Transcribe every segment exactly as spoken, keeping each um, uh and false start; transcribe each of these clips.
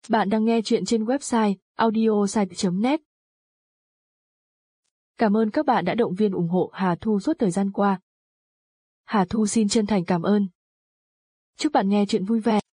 Bạn đang nghe chuyện trên website audiosite chấm net. Cảm ơn các bạn đã động viên ủng hộ Hà Thu suốt thời gian qua. Hà Thu xin chân thành cảm ơn. Chúc bạn nghe chuyện vui vẻ.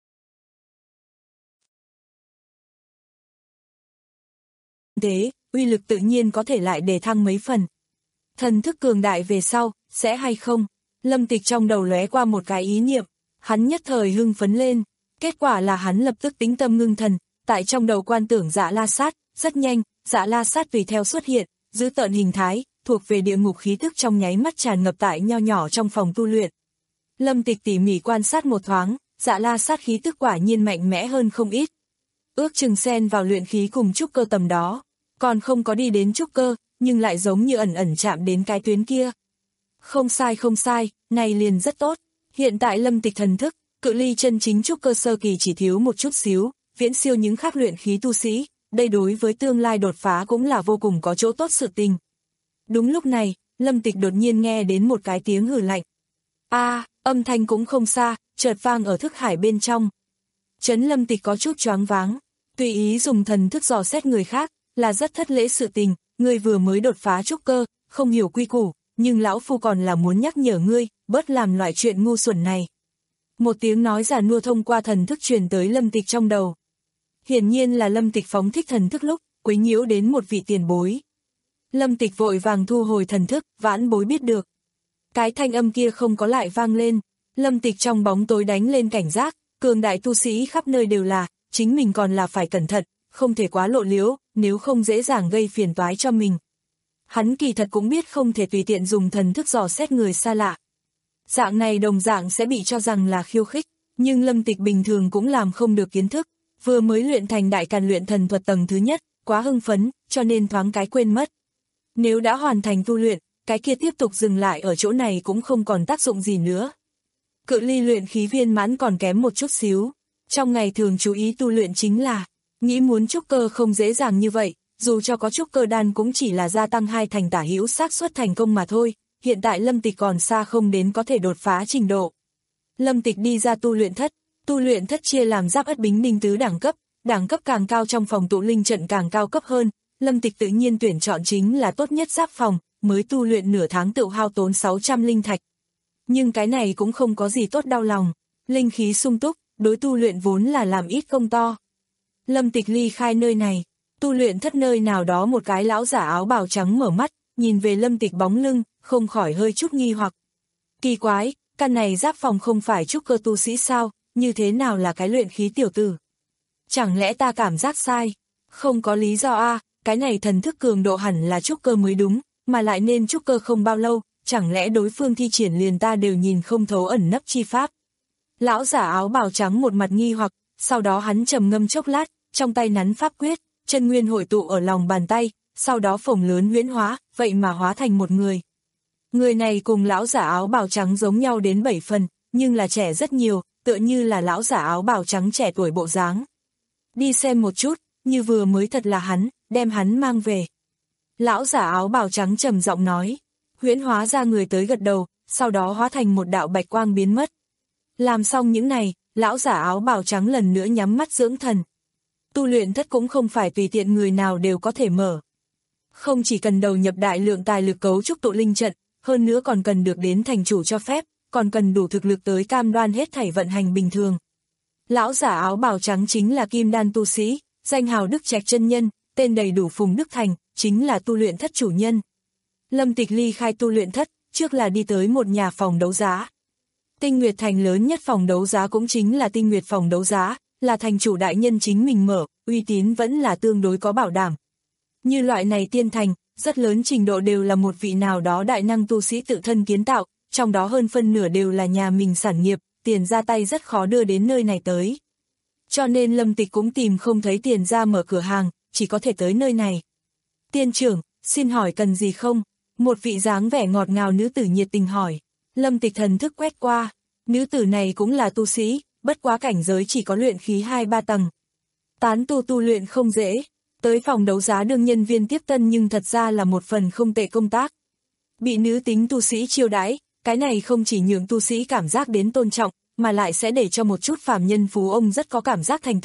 Thế, uy lực tự nhiên có thể lại đề thăng mấy phần. Thần thức cường đại về sau, sẽ hay không? Lâm Tịch trong đầu lóe qua một cái ý niệm, hắn nhất thời hưng phấn lên. Kết quả là hắn lập tức tĩnh tâm ngưng thần, tại trong đầu quan tưởng Dạ La Sát, rất nhanh, Dạ La Sát tùy theo xuất hiện, giữ tợn hình thái, thuộc về địa ngục khí thức trong nháy mắt tràn ngập tại nho nhỏ trong phòng tu luyện. Lâm Tịch tỉ mỉ quan sát một thoáng, Dạ La Sát khí tức quả nhiên mạnh mẽ hơn không ít. Ước chừng xen vào luyện khí cùng trúc cơ tầm đó, còn không có đi đến trúc cơ, nhưng lại giống như ẩn ẩn chạm đến cái tuyến kia. Không sai không sai, này liền rất tốt. Hiện tại Lâm Tịch thần thức, cự ly chân chính trúc cơ sơ kỳ chỉ thiếu một chút xíu, viễn siêu những khác luyện khí tu sĩ, đây đối với tương lai đột phá cũng là vô cùng có chỗ tốt sự tình. Đúng lúc này, Lâm Tịch đột nhiên nghe đến một cái tiếng hừ lạnh. A, à, âm thanh cũng không xa, chợt vang ở thức hải bên trong. Chấn Lâm Tịch có chút choáng váng, tùy ý dùng thần thức dò xét người khác, là rất thất lễ sự tình, ngươi vừa mới đột phá trúc cơ, không hiểu quy củ, nhưng lão phu còn là muốn nhắc nhở ngươi, bớt làm loại chuyện ngu xuẩn này. Một tiếng nói già nua thông qua thần thức truyền tới Lâm Tịch trong đầu. Hiển nhiên là Lâm Tịch phóng thích thần thức lúc, quấy nhiễu đến một vị tiền bối. Lâm Tịch vội vàng thu hồi thần thức, vãn bối biết được. Cái thanh âm kia không có lại vang lên, Lâm Tịch trong bóng tối đánh lên cảnh giác, cường đại tu sĩ khắp nơi đều là, chính mình còn là phải cẩn thận, không thể quá lộ liễu, nếu không dễ dàng gây phiền toái cho mình. Hắn kỳ thật cũng biết không thể tùy tiện dùng thần thức dò xét người xa lạ. Dạng này đồng dạng sẽ bị cho rằng là khiêu khích, nhưng Lâm Tịch bình thường cũng làm không được kiến thức, vừa mới luyện thành đại càn luyện thần thuật tầng thứ nhất, quá hưng phấn, cho nên thoáng cái quên mất. Nếu đã hoàn thành tu luyện, cái kia tiếp tục dừng lại ở chỗ này cũng không còn tác dụng gì nữa. Cự ly luyện khí viên mãn còn kém một chút xíu, trong ngày thường chú ý tu luyện chính là, nghĩ muốn trúc cơ không dễ dàng như vậy, dù cho có trúc cơ đan cũng chỉ là gia tăng hai thành tả hữu xác suất thành công mà thôi. Hiện tại Lâm Tịch còn xa không đến có thể đột phá trình độ. Lâm Tịch đi ra tu luyện thất, tu luyện thất chia làm giáp ất bính ninh tứ đẳng cấp, đẳng cấp càng cao trong phòng tụ linh trận càng cao cấp hơn, Lâm Tịch tự nhiên tuyển chọn chính là tốt nhất giáp phòng, mới tu luyện nửa tháng tự hao tốn sáu trăm linh thạch. Nhưng cái này cũng không có gì tốt đau lòng, linh khí sung túc, đối tu luyện vốn là làm ít công to. Lâm Tịch ly khai nơi này, tu luyện thất nơi nào đó một cái lão giả áo bào trắng mở mắt, nhìn về Lâm Tịch bóng lưng, không khỏi hơi chút nghi hoặc. Kỳ quái, căn này giáp phòng không phải trúc cơ tu sĩ sao, như thế nào là cái luyện khí tiểu tử? Chẳng lẽ ta cảm giác sai? Không có lý do a, à, cái này thần thức cường độ hẳn là trúc cơ mới đúng, mà lại nên trúc cơ không bao lâu, chẳng lẽ đối phương thi triển liền ta đều nhìn không thấu ẩn nấp chi pháp? Lão giả áo bào trắng một mặt nghi hoặc, sau đó hắn trầm ngâm chốc lát, trong tay nắn pháp quyết, chân nguyên hội tụ ở lòng bàn tay, sau đó phồng lớn huyễn hóa, vậy mà hóa thành một người. Người này cùng lão giả áo bào trắng giống nhau đến bảy phần, nhưng là trẻ rất nhiều, tựa như là lão giả áo bào trắng trẻ tuổi bộ dáng. Đi xem một chút, như vừa mới thật là hắn, đem hắn mang về. Lão giả áo bào trắng trầm giọng nói, huyễn hóa ra người tới gật đầu, sau đó hóa thành một đạo bạch quang biến mất. Làm xong những này, lão giả áo bào trắng lần nữa nhắm mắt dưỡng thần. Tu luyện thất cũng không phải tùy tiện người nào đều có thể mở. Không chỉ cần đầu nhập đại lượng tài lực cấu trúc tụ linh trận, hơn nữa còn cần được đến thành chủ cho phép, còn cần đủ thực lực tới cam đoan hết thảy vận hành bình thường. Lão giả áo bào trắng chính là kim đan tu sĩ, danh hào Đức Trạch chân nhân, tên đầy đủ Phùng Đức Thành, chính là tu luyện thất chủ nhân. Lâm Tịch ly khai tu luyện thất, trước là đi tới một nhà phòng đấu giá. Tinh Nguyệt Thành lớn nhất phòng đấu giá cũng chính là Tinh Nguyệt phòng đấu giá, là thành chủ đại nhân chính mình mở, uy tín vẫn là tương đối có bảo đảm. Như loại này tiên thành, rất lớn trình độ đều là một vị nào đó đại năng tu sĩ tự thân kiến tạo, trong đó hơn phân nửa đều là nhà mình sản nghiệp, tiền ra tay rất khó đưa đến nơi này tới. Cho nên Lâm Tịch cũng tìm không thấy tiền ra mở cửa hàng, chỉ có thể tới nơi này. Tiên trưởng, xin hỏi cần gì không? Một vị dáng vẻ ngọt ngào nữ tử nhiệt tình hỏi. Lâm Tịch thần thức quét qua, nữ tử này cũng là tu sĩ, bất quá cảnh giới chỉ có luyện khí hai ba tầng. Tán tu tu luyện không dễ. Tới phòng đấu giá đương nhân viên tiếp tân nhưng thật ra là một phần không tệ công tác. Bị nữ tính tu sĩ chiêu đãi, cái này không chỉ nhường tu sĩ cảm giác đến tôn trọng, mà lại sẽ để cho một chút phàm nhân phú ông rất có cảm giác thành tựu,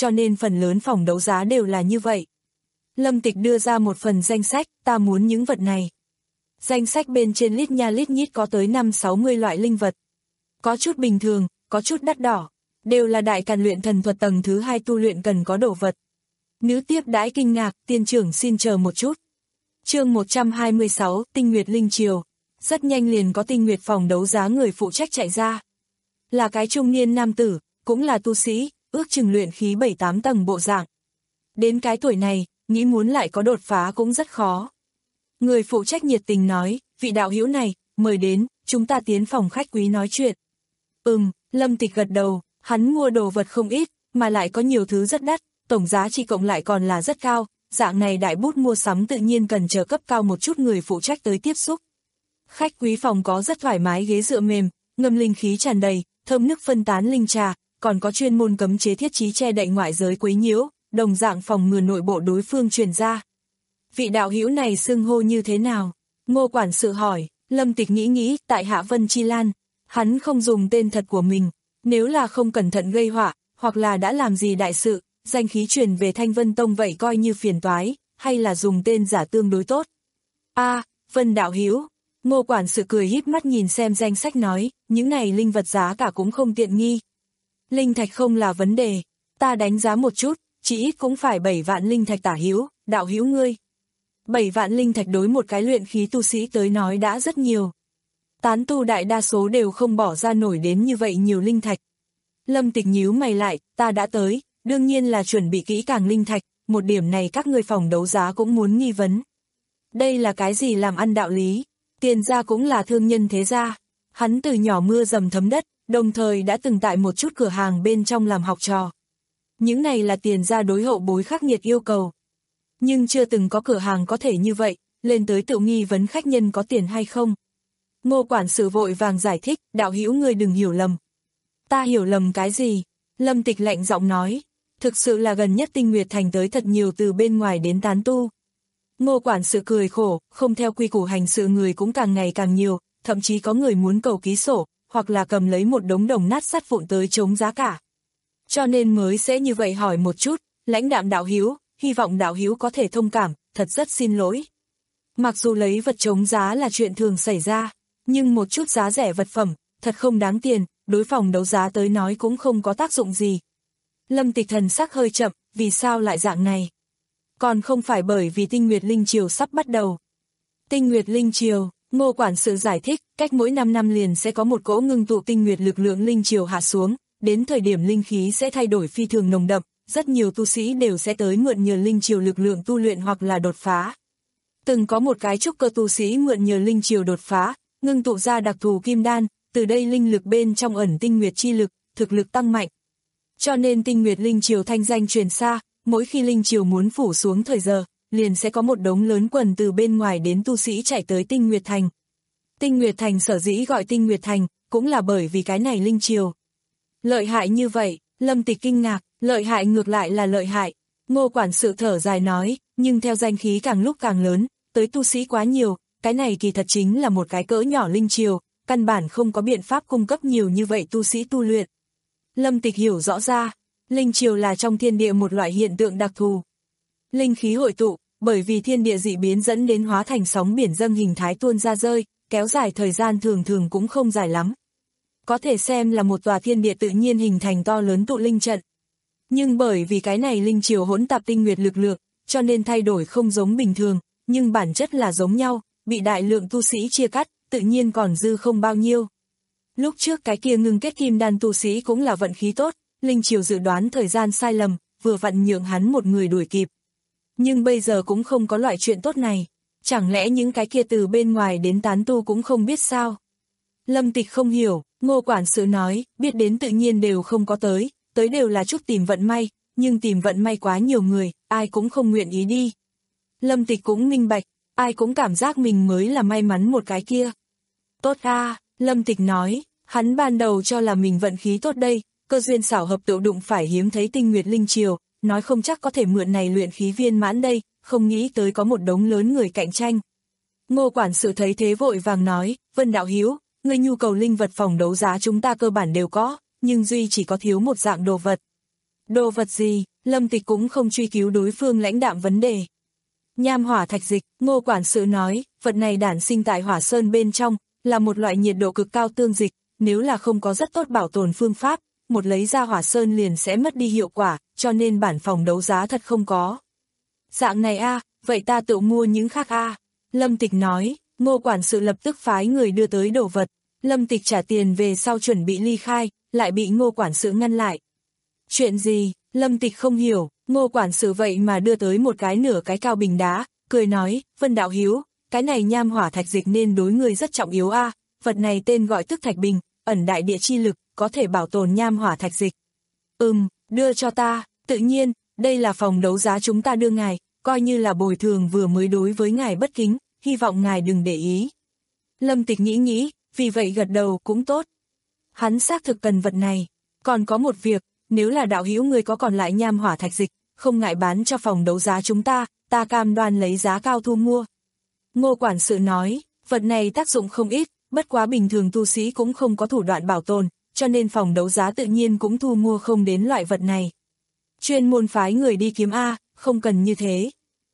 cho nên phần lớn phòng đấu giá đều là như vậy. Lâm Tịch đưa ra một phần danh sách, ta muốn những vật này. Danh sách bên trên lít nha lít nhít có tới năm sáu mươi loại linh vật. Có chút bình thường, có chút đắt đỏ, đều là đại càn luyện thần thuật tầng thứ hai tu luyện cần có đồ vật. Nữ tiếp đãi kinh ngạc, tiên trưởng xin chờ một chút. Chương một trăm hai mươi sáu, Tinh Nguyệt Linh Triều. Rất nhanh liền có Tinh Nguyệt phòng đấu giá người phụ trách chạy ra. Là cái trung niên nam tử, cũng là tu sĩ, ước chừng luyện khí bảy tám tầng bộ dạng. Đến cái tuổi này, nghĩ muốn lại có đột phá cũng rất khó. Người phụ trách nhiệt tình nói, vị đạo hữu này, mời đến, chúng ta tiến phòng khách quý nói chuyện. Ừm, Lâm Tịch gật đầu, hắn mua đồ vật không ít, mà lại có nhiều thứ rất đắt, tổng giá trị cộng lại còn là rất cao, dạng này đại bút mua sắm tự nhiên cần chờ cấp cao một chút người phụ trách tới tiếp xúc. Khách quý phòng có rất thoải mái ghế dựa mềm, ngâm linh khí tràn đầy, thơm nước phân tán linh trà, còn có chuyên môn cấm chế thiết trí che đậy ngoại giới quấy nhiễu, đồng dạng phòng ngừa nội bộ đối phương truyền ra. Vị đạo hữu này xưng hô như thế nào? Ngô quản sự hỏi. Lâm Tịch nghĩ nghĩ, tại hạ Vân Chi Lan. Hắn không dùng tên thật của mình, nếu là không cẩn thận gây họa, hoặc là đã làm gì đại sự, danh khí truyền về Thanh Vân Tông vậy coi như phiền toái, hay là dùng tên giả tương đối tốt. A, à, Vân đạo hữu. Ngô quản sự cười híp mắt nhìn xem danh sách nói, những này linh vật giá cả cũng không tiện nghi. Linh thạch không là vấn đề, ta đánh giá một chút, chỉ ít cũng phải bảy vạn linh thạch tả hữu, đạo hữu ngươi. bảy vạn linh thạch đối một cái luyện khí tu sĩ tới nói đã rất nhiều. Tán tu đại đa số đều không bỏ ra nổi đến như vậy nhiều linh thạch. Lâm Tịch nhíu mày lại, ta đã tới, đương nhiên là chuẩn bị kỹ càng linh thạch, một điểm này các ngươi phòng đấu giá cũng muốn nghi vấn. Đây là cái gì làm ăn đạo lý? Tiền gia cũng là thương nhân thế gia. Hắn từ nhỏ mưa dầm thấm đất, đồng thời đã từng tại một chút cửa hàng bên trong làm học trò. Những này là tiền gia đối hậu bối khắc nghiệt yêu cầu. Nhưng chưa từng có cửa hàng có thể như vậy, lên tới tự nghi vấn khách nhân có tiền hay không. Ngô quản sự vội vàng giải thích, đạo hữu ngươi đừng hiểu lầm. Ta hiểu lầm cái gì? Lâm Tịch lạnh giọng nói, thực sự là gần nhất Tinh Nguyệt Thành tới thật nhiều từ bên ngoài đến tán tu. Ngô quản sự cười khổ, không theo quy củ hành sự người cũng càng ngày càng nhiều, thậm chí có người muốn cầu ký sổ, hoặc là cầm lấy một đống đồng nát sắt vụn tới chống giá cả. Cho nên mới sẽ như vậy hỏi một chút, lãnh đạm đạo hữu, hy vọng đạo hữu có thể thông cảm, thật rất xin lỗi. Mặc dù lấy vật chống giá là chuyện thường xảy ra, nhưng một chút giá rẻ vật phẩm, thật không đáng tiền, đối phòng đấu giá tới nói cũng không có tác dụng gì. Lâm Tịch thần sắc hơi chậm, vì sao lại dạng này? Còn không phải bởi vì Tinh Nguyệt Linh Triều sắp bắt đầu. Tinh Nguyệt Linh Triều, Ngô quản sự giải thích, cách mỗi năm năm liền sẽ có một cỗ ngưng tụ tinh nguyệt lực lượng linh triều hạ xuống, đến thời điểm linh khí sẽ thay đổi phi thường nồng đậm, rất nhiều tu sĩ đều sẽ tới mượn nhờ linh triều lực lượng tu luyện hoặc là đột phá. Từng có một cái trúc cơ tu sĩ mượn nhờ linh triều đột phá, ngưng tụ ra đặc thù kim đan, từ đây linh lực bên trong ẩn tinh nguyệt chi lực, thực lực tăng mạnh. Cho nên Tinh Nguyệt Linh Triều thanh danh truyền xa, mỗi khi linh triều muốn phủ xuống thời giờ, liền sẽ có một đống lớn quần từ bên ngoài đến tu sĩ chạy tới Tinh Nguyệt Thành. Tinh Nguyệt Thành sở dĩ gọi Tinh Nguyệt Thành, cũng là bởi vì cái này linh triều. Lợi hại như vậy, Lâm Tịch kinh ngạc, lợi hại ngược lại là lợi hại. Ngô quản sự thở dài nói, nhưng theo danh khí càng lúc càng lớn, tới tu sĩ quá nhiều, cái này kỳ thật chính là một cái cỡ nhỏ linh triều, căn bản không có biện pháp cung cấp nhiều như vậy tu sĩ tu luyện. Lâm Tịch hiểu rõ ra, linh triều là trong thiên địa một loại hiện tượng đặc thù. Linh khí hội tụ, bởi vì thiên địa dị biến dẫn đến hóa thành sóng biển dâng hình thái tuôn ra rơi, kéo dài thời gian thường thường cũng không dài lắm. Có thể xem là một tòa thiên địa tự nhiên hình thành to lớn tụ linh trận. Nhưng bởi vì cái này linh triều hỗn tạp tinh nguyệt lực lượng, cho nên thay đổi không giống bình thường, nhưng bản chất là giống nhau, bị đại lượng tu sĩ chia cắt, tự nhiên còn dư không bao nhiêu. Lúc trước cái kia ngưng kết kim đan tu sĩ cũng là vận khí tốt, linh triều dự đoán thời gian sai lầm, vừa vặn nhượng hắn một người đuổi kịp. Nhưng bây giờ cũng không có loại chuyện tốt này, chẳng lẽ những cái kia từ bên ngoài đến tán tu cũng không biết sao? Lâm Tịch không hiểu, Ngô quản sự nói, biết đến tự nhiên đều không có tới, tới đều là chút tìm vận may, nhưng tìm vận may quá nhiều người, ai cũng không nguyện ý đi. Lâm Tịch cũng minh bạch, ai cũng cảm giác mình mới là may mắn một cái kia. Tốt a, Lâm Tịch nói, hắn ban đầu cho là mình vận khí tốt đây, cơ duyên xảo hợp tự đụng phải hiếm thấy tinh nguyệt linh triều, nói không chắc có thể mượn này luyện khí viên mãn đây, không nghĩ tới có một đống lớn người cạnh tranh. Ngô quản sự thấy thế vội vàng nói, Vân đạo hiếu, người nhu cầu linh vật phòng đấu giá chúng ta cơ bản đều có, nhưng duy chỉ có thiếu một dạng đồ vật. Đồ vật gì? Lâm Tịch cũng không truy cứu đối phương lãnh đạm vấn đề. Nham hỏa thạch dịch, Ngô quản sự nói, vật này đản sinh tại hỏa sơn bên trong, là một loại nhiệt độ cực cao tương dịch, nếu là không có rất tốt bảo tồn phương pháp, một lấy ra hỏa sơn liền sẽ mất đi hiệu quả, cho nên bản phòng đấu giá thật không có. Dạng này a, vậy ta tự mua những khác a. Lâm Tịch nói, Ngô quản sự lập tức phái người đưa tới đồ vật. Lâm Tịch trả tiền về sau chuẩn bị ly khai, lại bị Ngô quản sự ngăn lại. Chuyện gì? Lâm Tịch không hiểu, Ngô quản sự vậy mà đưa tới một cái nửa cái cao bình đá, cười nói, Vân đạo hiếu, cái này nham hỏa thạch dịch nên đối người rất trọng yếu a, vật này tên gọi tức thạch bình, ẩn đại địa chi lực, có thể bảo tồn nham hỏa thạch dịch. Ừm, đưa cho ta, tự nhiên, đây là phòng đấu giá chúng ta đưa ngài, coi như là bồi thường vừa mới đối với ngài bất kính, hy vọng ngài đừng để ý. Lâm Tịch nghĩ nghĩ, vì vậy gật đầu cũng tốt. Hắn xác thực cần vật này, còn có một việc, nếu là đạo hữu người có còn lại nham hỏa thạch dịch, không ngại bán cho phòng đấu giá chúng ta, ta cam đoan lấy giá cao thu mua. Ngô quản sự nói, vật này tác dụng không ít, bất quá bình thường tu sĩ cũng không có thủ đoạn bảo tồn, cho nên phòng đấu giá tự nhiên cũng thu mua không đến loại vật này. Chuyên môn phái người đi kiếm A, không cần như thế.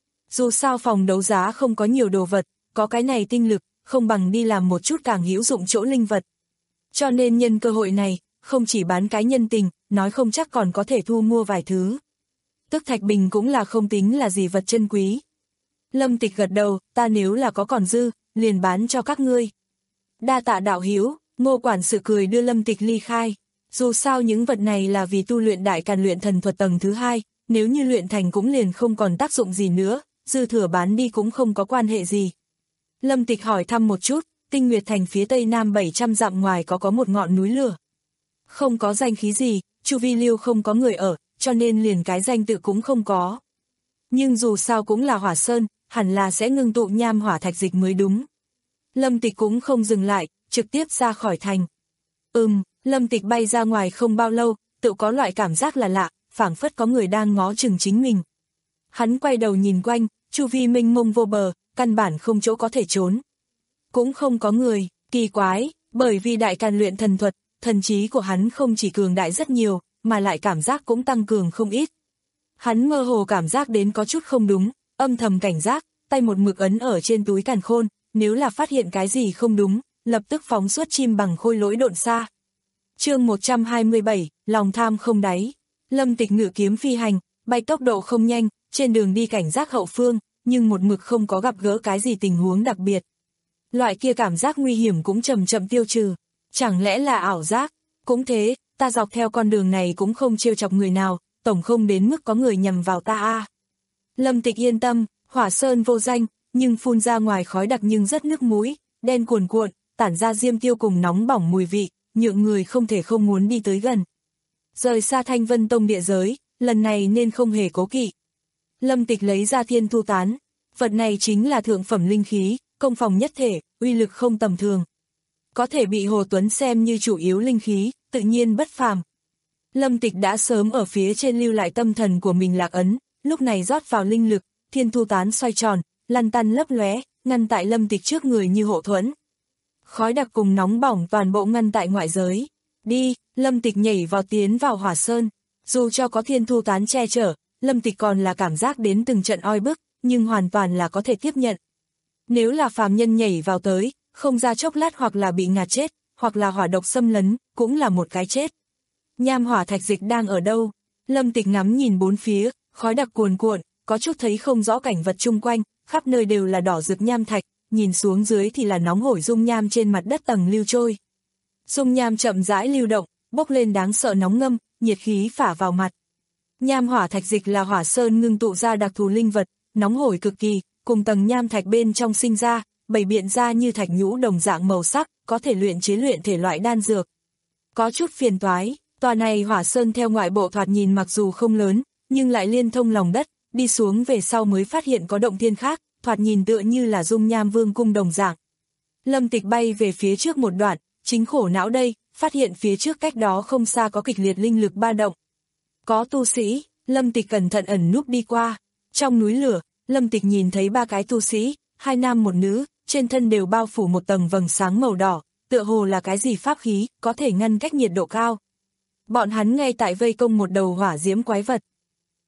Dù sao phòng đấu giá không có nhiều đồ vật, có cái này tinh lực, không bằng đi làm một chút càng hữu dụng chỗ linh vật. Cho nên nhân cơ hội này, không chỉ bán cái nhân tình, nói không chắc còn có thể thu mua vài thứ. Tức thạch bình cũng là không tính là gì vật chân quý. Lâm Tịch gật đầu, ta nếu là có còn dư, liền bán cho các ngươi. Đa tạ đạo hiếu, Ngô quản sự cười đưa Lâm Tịch ly khai. Dù sao những vật này là vì tu luyện đại càn luyện thần thuật tầng thứ hai, nếu như luyện thành cũng liền không còn tác dụng gì nữa, dư thừa bán đi cũng không có quan hệ gì. Lâm Tịch hỏi thăm một chút, Tinh Nguyệt Thành phía tây nam bảy trăm dặm ngoài có có một ngọn núi lửa. Không có danh khí gì, chu vi lưu không có người ở, cho nên liền cái danh tự cũng không có. Nhưng dù sao cũng là hỏa sơn, hẳn là sẽ ngưng tụ nham hỏa thạch dịch mới đúng. Lâm Tịch cũng không dừng lại, trực tiếp ra khỏi thành. Ừm, Lâm Tịch bay ra ngoài không bao lâu, tự có loại cảm giác là lạ, phảng phất có người đang ngó chừng chính mình. Hắn quay đầu nhìn quanh, chu vi mênh mông vô bờ, căn bản không chỗ có thể trốn. Cũng không có người, kỳ quái, bởi vì đại càn luyện thần thuật, thần trí của hắn không chỉ cường đại rất nhiều, mà lại cảm giác cũng tăng cường không ít. Hắn mơ hồ cảm giác đến có chút không đúng, âm thầm cảnh giác, tay một mực ấn ở trên túi càn khôn, nếu là phát hiện cái gì không đúng, lập tức phóng xuất chim bằng khôi lỗi độn xa. Chương một trăm hai mươi bảy, lòng tham không đáy. Lâm Tịch ngự kiếm phi hành, bay tốc độ không nhanh, trên đường đi cảnh giác hậu phương, nhưng một mực không có gặp gỡ cái gì tình huống đặc biệt. Loại kia cảm giác nguy hiểm cũng chậm chậm tiêu trừ, chẳng lẽ là ảo giác? Cũng thế, ta dọc theo con đường này cũng không trêu chọc người nào, tổng không đến mức có người nhầm vào ta a. Lâm Tịch yên tâm, hỏa sơn vô danh, nhưng phun ra ngoài khói đặc nhưng rất nước mũi, đen cuồn cuộn, tản ra diêm tiêu cùng nóng bỏng mùi vị, nhượng người không thể không muốn đi tới gần. Rời xa Thanh Vân Tông địa giới, lần này nên không hề cố kỵ. Lâm Tịch lấy ra thiên thu tán, vật này chính là thượng phẩm linh khí, công phòng nhất thể, uy lực không tầm thường. Có thể bị Hồ Tuấn xem như chủ yếu linh khí, tự nhiên bất phàm. Lâm Tịch đã sớm ở phía trên lưu lại tâm thần của mình lạc ấn, lúc này rót vào linh lực, thiên thu tán xoay tròn, lăn tăn lấp lóe, ngăn tại Lâm Tịch trước người như hộ thuẫn. Khói đặc cùng nóng bỏng toàn bộ ngăn tại ngoại giới. Đi, Lâm Tịch nhảy vào tiến vào hỏa sơn. Dù cho có thiên thu tán che chở, Lâm Tịch còn là cảm giác đến từng trận oi bức, nhưng hoàn toàn là có thể tiếp nhận. Nếu là phàm nhân nhảy vào tới, không ra chốc lát hoặc là bị ngạt chết, hoặc là hỏa độc xâm lấn, cũng là một cái chết. Nham hỏa thạch dịch đang ở đâu? Lâm Tịch ngắm nhìn bốn phía, khói đặc cuồn cuộn, có chút thấy không rõ cảnh vật chung quanh, khắp nơi đều là đỏ rực nham thạch, nhìn xuống dưới thì là nóng hổi dung nham trên mặt đất tầng lưu trôi. Dung nham chậm rãi lưu động, bốc lên đáng sợ nóng ngâm, nhiệt khí phả vào mặt. Nham hỏa thạch dịch là hỏa sơn ngưng tụ ra đặc thù linh vật, nóng hổi cực kỳ, cùng tầng nham thạch bên trong sinh ra, bày biện ra như thạch nhũ đồng dạng màu sắc, có thể luyện chế luyện thể loại đan dược. Có chút phiền toái, tòa này hỏa sơn theo ngoại bộ thoạt nhìn mặc dù không lớn, nhưng lại liên thông lòng đất, đi xuống về sau mới phát hiện có động thiên khác, thoạt nhìn tựa như là dung nham vương cung đồng dạng. Lâm Tịch bay về phía trước một đoạn, chính khổ não đây, phát hiện phía trước cách đó không xa có kịch liệt linh lực ba động. Có tu sĩ, Lâm Tịch cẩn thận ẩn núp đi qua. Trong núi lửa, Lâm Tịch nhìn thấy ba cái tu sĩ, hai nam một nữ, trên thân đều bao phủ một tầng vầng sáng màu đỏ, tựa hồ là cái gì pháp khí, có thể ngăn cách nhiệt độ cao. Bọn hắn ngay tại vây công một đầu hỏa diễm quái vật.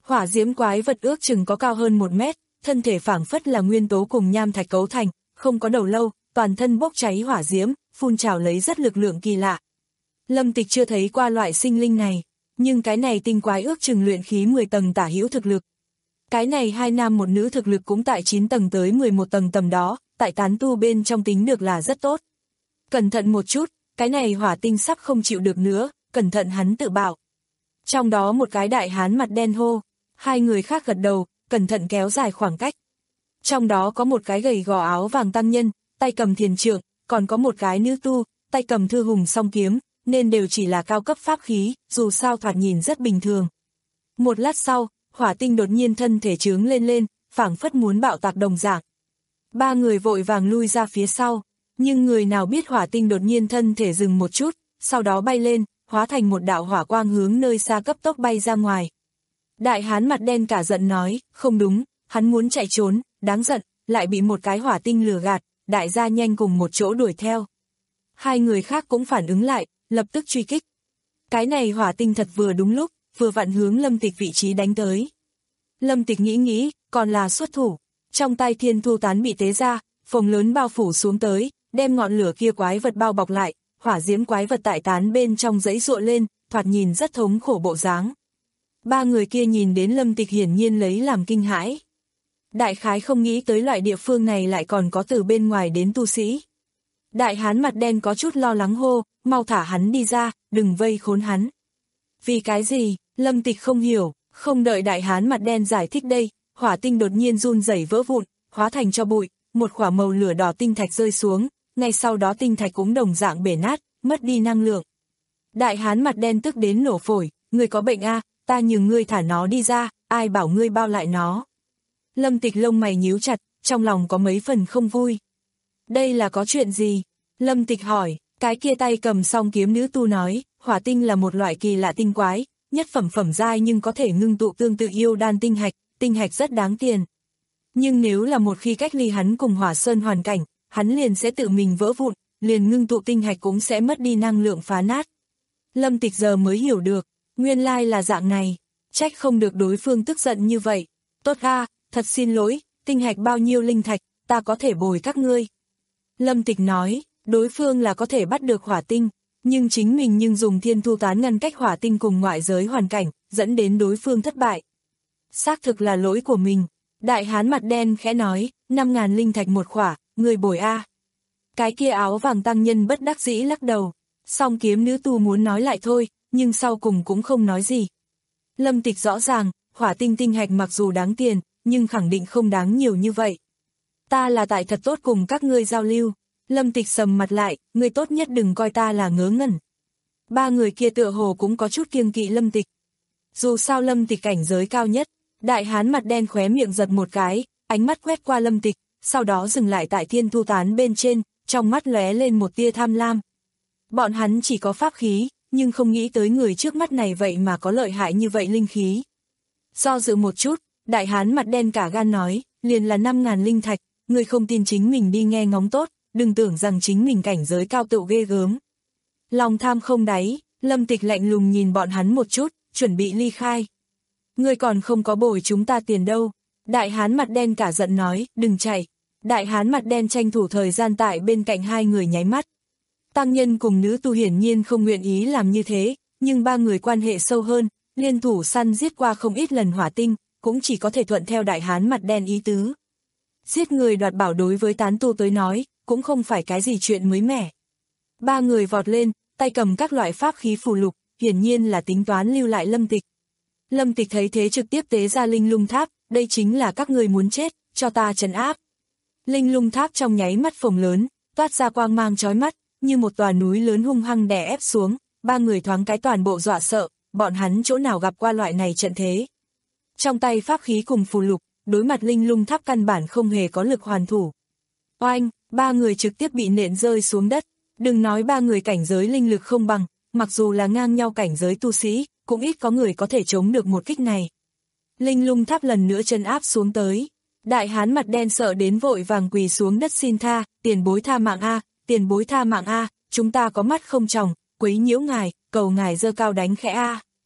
Hỏa diễm quái vật ước chừng có cao hơn một mét, thân thể phảng phất là nguyên tố cùng nham thạch cấu thành, không có đầu lâu, toàn thân bốc cháy hỏa diễm, phun trào lấy rất lực lượng kỳ lạ. Lâm Tịch chưa thấy qua loại sinh linh này, nhưng cái này tinh quái ước chừng luyện khí mười tầng tả hữu thực lực. Cái này hai nam một nữ thực lực cũng tại chín tầng tới mười một tầng tầm đó, tại tán tu bên trong tính được là rất tốt. Cẩn thận một chút, cái này hỏa tinh sắp không chịu được nữa, cẩn thận hắn tự bảo. Trong đó một cái đại hán mặt đen hô, hai người khác gật đầu, cẩn thận kéo dài khoảng cách. Trong đó có một cái gầy gò áo vàng tăng nhân, tay cầm thiền trượng, còn có một cái nữ tu, tay cầm thư hùng song kiếm, nên đều chỉ là cao cấp pháp khí, dù sao thoạt nhìn rất bình thường. Một lát sau, hỏa tinh đột nhiên thân thể trướng lên lên, phảng phất muốn bạo tạc đồng dạng. Ba người vội vàng lui ra phía sau, nhưng người nào biết hỏa tinh đột nhiên thân thể dừng một chút, sau đó bay lên, hóa thành một đạo hỏa quang hướng nơi xa cấp tốc bay ra ngoài. Đại hán mặt đen cả giận nói, không đúng, hắn muốn chạy trốn, đáng giận, lại bị một cái hỏa tinh lừa gạt, đại gia nhanh cùng một chỗ đuổi theo. Hai người khác cũng phản ứng lại, lập tức truy kích. Cái này hỏa tinh thật vừa đúng lúc, vừa vặn hướng Lâm Tịch vị trí đánh tới. Lâm Tịch nghĩ nghĩ, còn là xuất thủ, trong tay thiên thu tán bị tế ra, phồng lớn bao phủ xuống tới, đem ngọn lửa kia quái vật bao bọc lại, hỏa diễm quái vật tại tán bên trong dãy ruộ lên, thoạt nhìn rất thống khổ bộ dáng. Ba người kia nhìn đến Lâm Tịch hiển nhiên lấy làm kinh hãi. Đại khái không nghĩ tới loại địa phương này lại còn có từ bên ngoài đến tu sĩ. Đại hán mặt đen có chút lo lắng hô, mau thả hắn đi ra, đừng vây khốn hắn. Vì cái gì? Lâm Tịch không hiểu, không đợi đại hán mặt đen giải thích đây, hỏa tinh đột nhiên run rẩy vỡ vụn, hóa thành cho bụi, một quả màu lửa đỏ tinh thạch rơi xuống, ngay sau đó tinh thạch cũng đồng dạng bể nát, mất đi năng lượng. Đại hán mặt đen tức đến nổ phổi, ngươi có bệnh a, à, ta nhường ngươi thả nó đi ra, ai bảo ngươi bao lại nó. Lâm Tịch lông mày nhíu chặt, trong lòng có mấy phần không vui. Đây là có chuyện gì? Lâm Tịch hỏi, cái kia tay cầm song kiếm nữ tu nói, hỏa tinh là một loại kỳ lạ tinh quái, nhất phẩm phẩm giai nhưng có thể ngưng tụ tương tự yêu đan tinh hạch, tinh hạch rất đáng tiền. Nhưng nếu là một khi cách ly hắn cùng hỏa sơn hoàn cảnh, hắn liền sẽ tự mình vỡ vụn, liền ngưng tụ tinh hạch cũng sẽ mất đi năng lượng phá nát. Lâm Tịch giờ mới hiểu được, nguyên lai là dạng này, trách không được đối phương tức giận như vậy. Tốt a, thật xin lỗi, tinh hạch bao nhiêu linh thạch, ta có thể bồi các ngươi. Lâm Tịch nói, đối phương là có thể bắt được hỏa tinh, nhưng chính mình nhưng dùng thiên thu tán ngăn cách hỏa tinh cùng ngoại giới hoàn cảnh, dẫn đến đối phương thất bại. Xác thực là lỗi của mình. Đại hán mặt đen khẽ nói, năm ngàn linh thạch một khỏa, người bồi a. Cái kia áo vàng tăng nhân bất đắc dĩ lắc đầu, song kiếm nữ tu muốn nói lại thôi, nhưng sau cùng cũng không nói gì. Lâm Tịch rõ ràng, hỏa tinh tinh hạch mặc dù đáng tiền, nhưng khẳng định không đáng nhiều như vậy. Ta là tại thật tốt cùng các ngươi giao lưu. Lâm Tịch sầm mặt lại, ngươi tốt nhất đừng coi ta là ngớ ngẩn. Ba người kia tựa hồ cũng có chút kiêng kỵ Lâm Tịch. Dù sao Lâm Tịch cảnh giới cao nhất, đại hán mặt đen khóe miệng giật một cái, ánh mắt quét qua Lâm Tịch, sau đó dừng lại tại thiên thu tán bên trên, trong mắt lóe lên một tia tham lam. Bọn hắn chỉ có pháp khí, nhưng không nghĩ tới người trước mắt này vậy mà có lợi hại như vậy linh khí. Do dự một chút, đại hán mặt đen cả gan nói, liền là năm ngàn linh thạch, người không tin chính mình đi nghe ngóng tốt, đừng tưởng rằng chính mình cảnh giới cao tự ghê gớm. Lòng tham không đáy, Lâm Tịch lạnh lùng nhìn bọn hắn một chút, chuẩn bị ly khai. Ngươi còn không có bồi chúng ta tiền đâu. Đại hán mặt đen cả giận nói, đừng chạy. Đại hán mặt đen tranh thủ thời gian tại bên cạnh hai người nháy mắt. Tăng nhân cùng nữ tu hiển nhiên không nguyện ý làm như thế, nhưng ba người quan hệ sâu hơn, liên thủ săn giết qua không ít lần hỏa tinh, cũng chỉ có thể thuận theo đại hán mặt đen ý tứ. Giết người đoạt bảo đối với tán tu tới nói, cũng không phải cái gì chuyện mới mẻ. Ba người vọt lên, tay cầm các loại pháp khí phù lục, hiển nhiên là tính toán lưu lại Lâm Tịch. Lâm Tịch thấy thế trực tiếp tế ra linh lung tháp, đây chính là các người muốn chết, cho ta trấn áp. Linh lung tháp trong nháy mắt phồng lớn, toát ra quang mang chói mắt, như một tòa núi lớn hung hăng đè ép xuống, ba người thoáng cái toàn bộ dọa sợ, bọn hắn chỗ nào gặp qua loại này trận thế. Trong tay pháp khí cùng phù lục, đối mặt linh lung tháp căn bản không hề có lực hoàn thủ. Oanh, ba người trực tiếp bị nện rơi xuống đất, đừng nói ba người cảnh giới linh lực không bằng, mặc dù là ngang nhau cảnh giới tu sĩ, cũng ít có người có thể chống được một kích này. Linh lung tháp lần nữa trấn áp xuống tới, đại hán mặt đen sợ đến vội vàng quỳ xuống đất xin tha, tiền bối tha mạng a, tiền bối tha mạng a, chúng ta có mắt không tròng, quấy nhiễu ngài, cầu ngài giơ cao đánh khẽ a.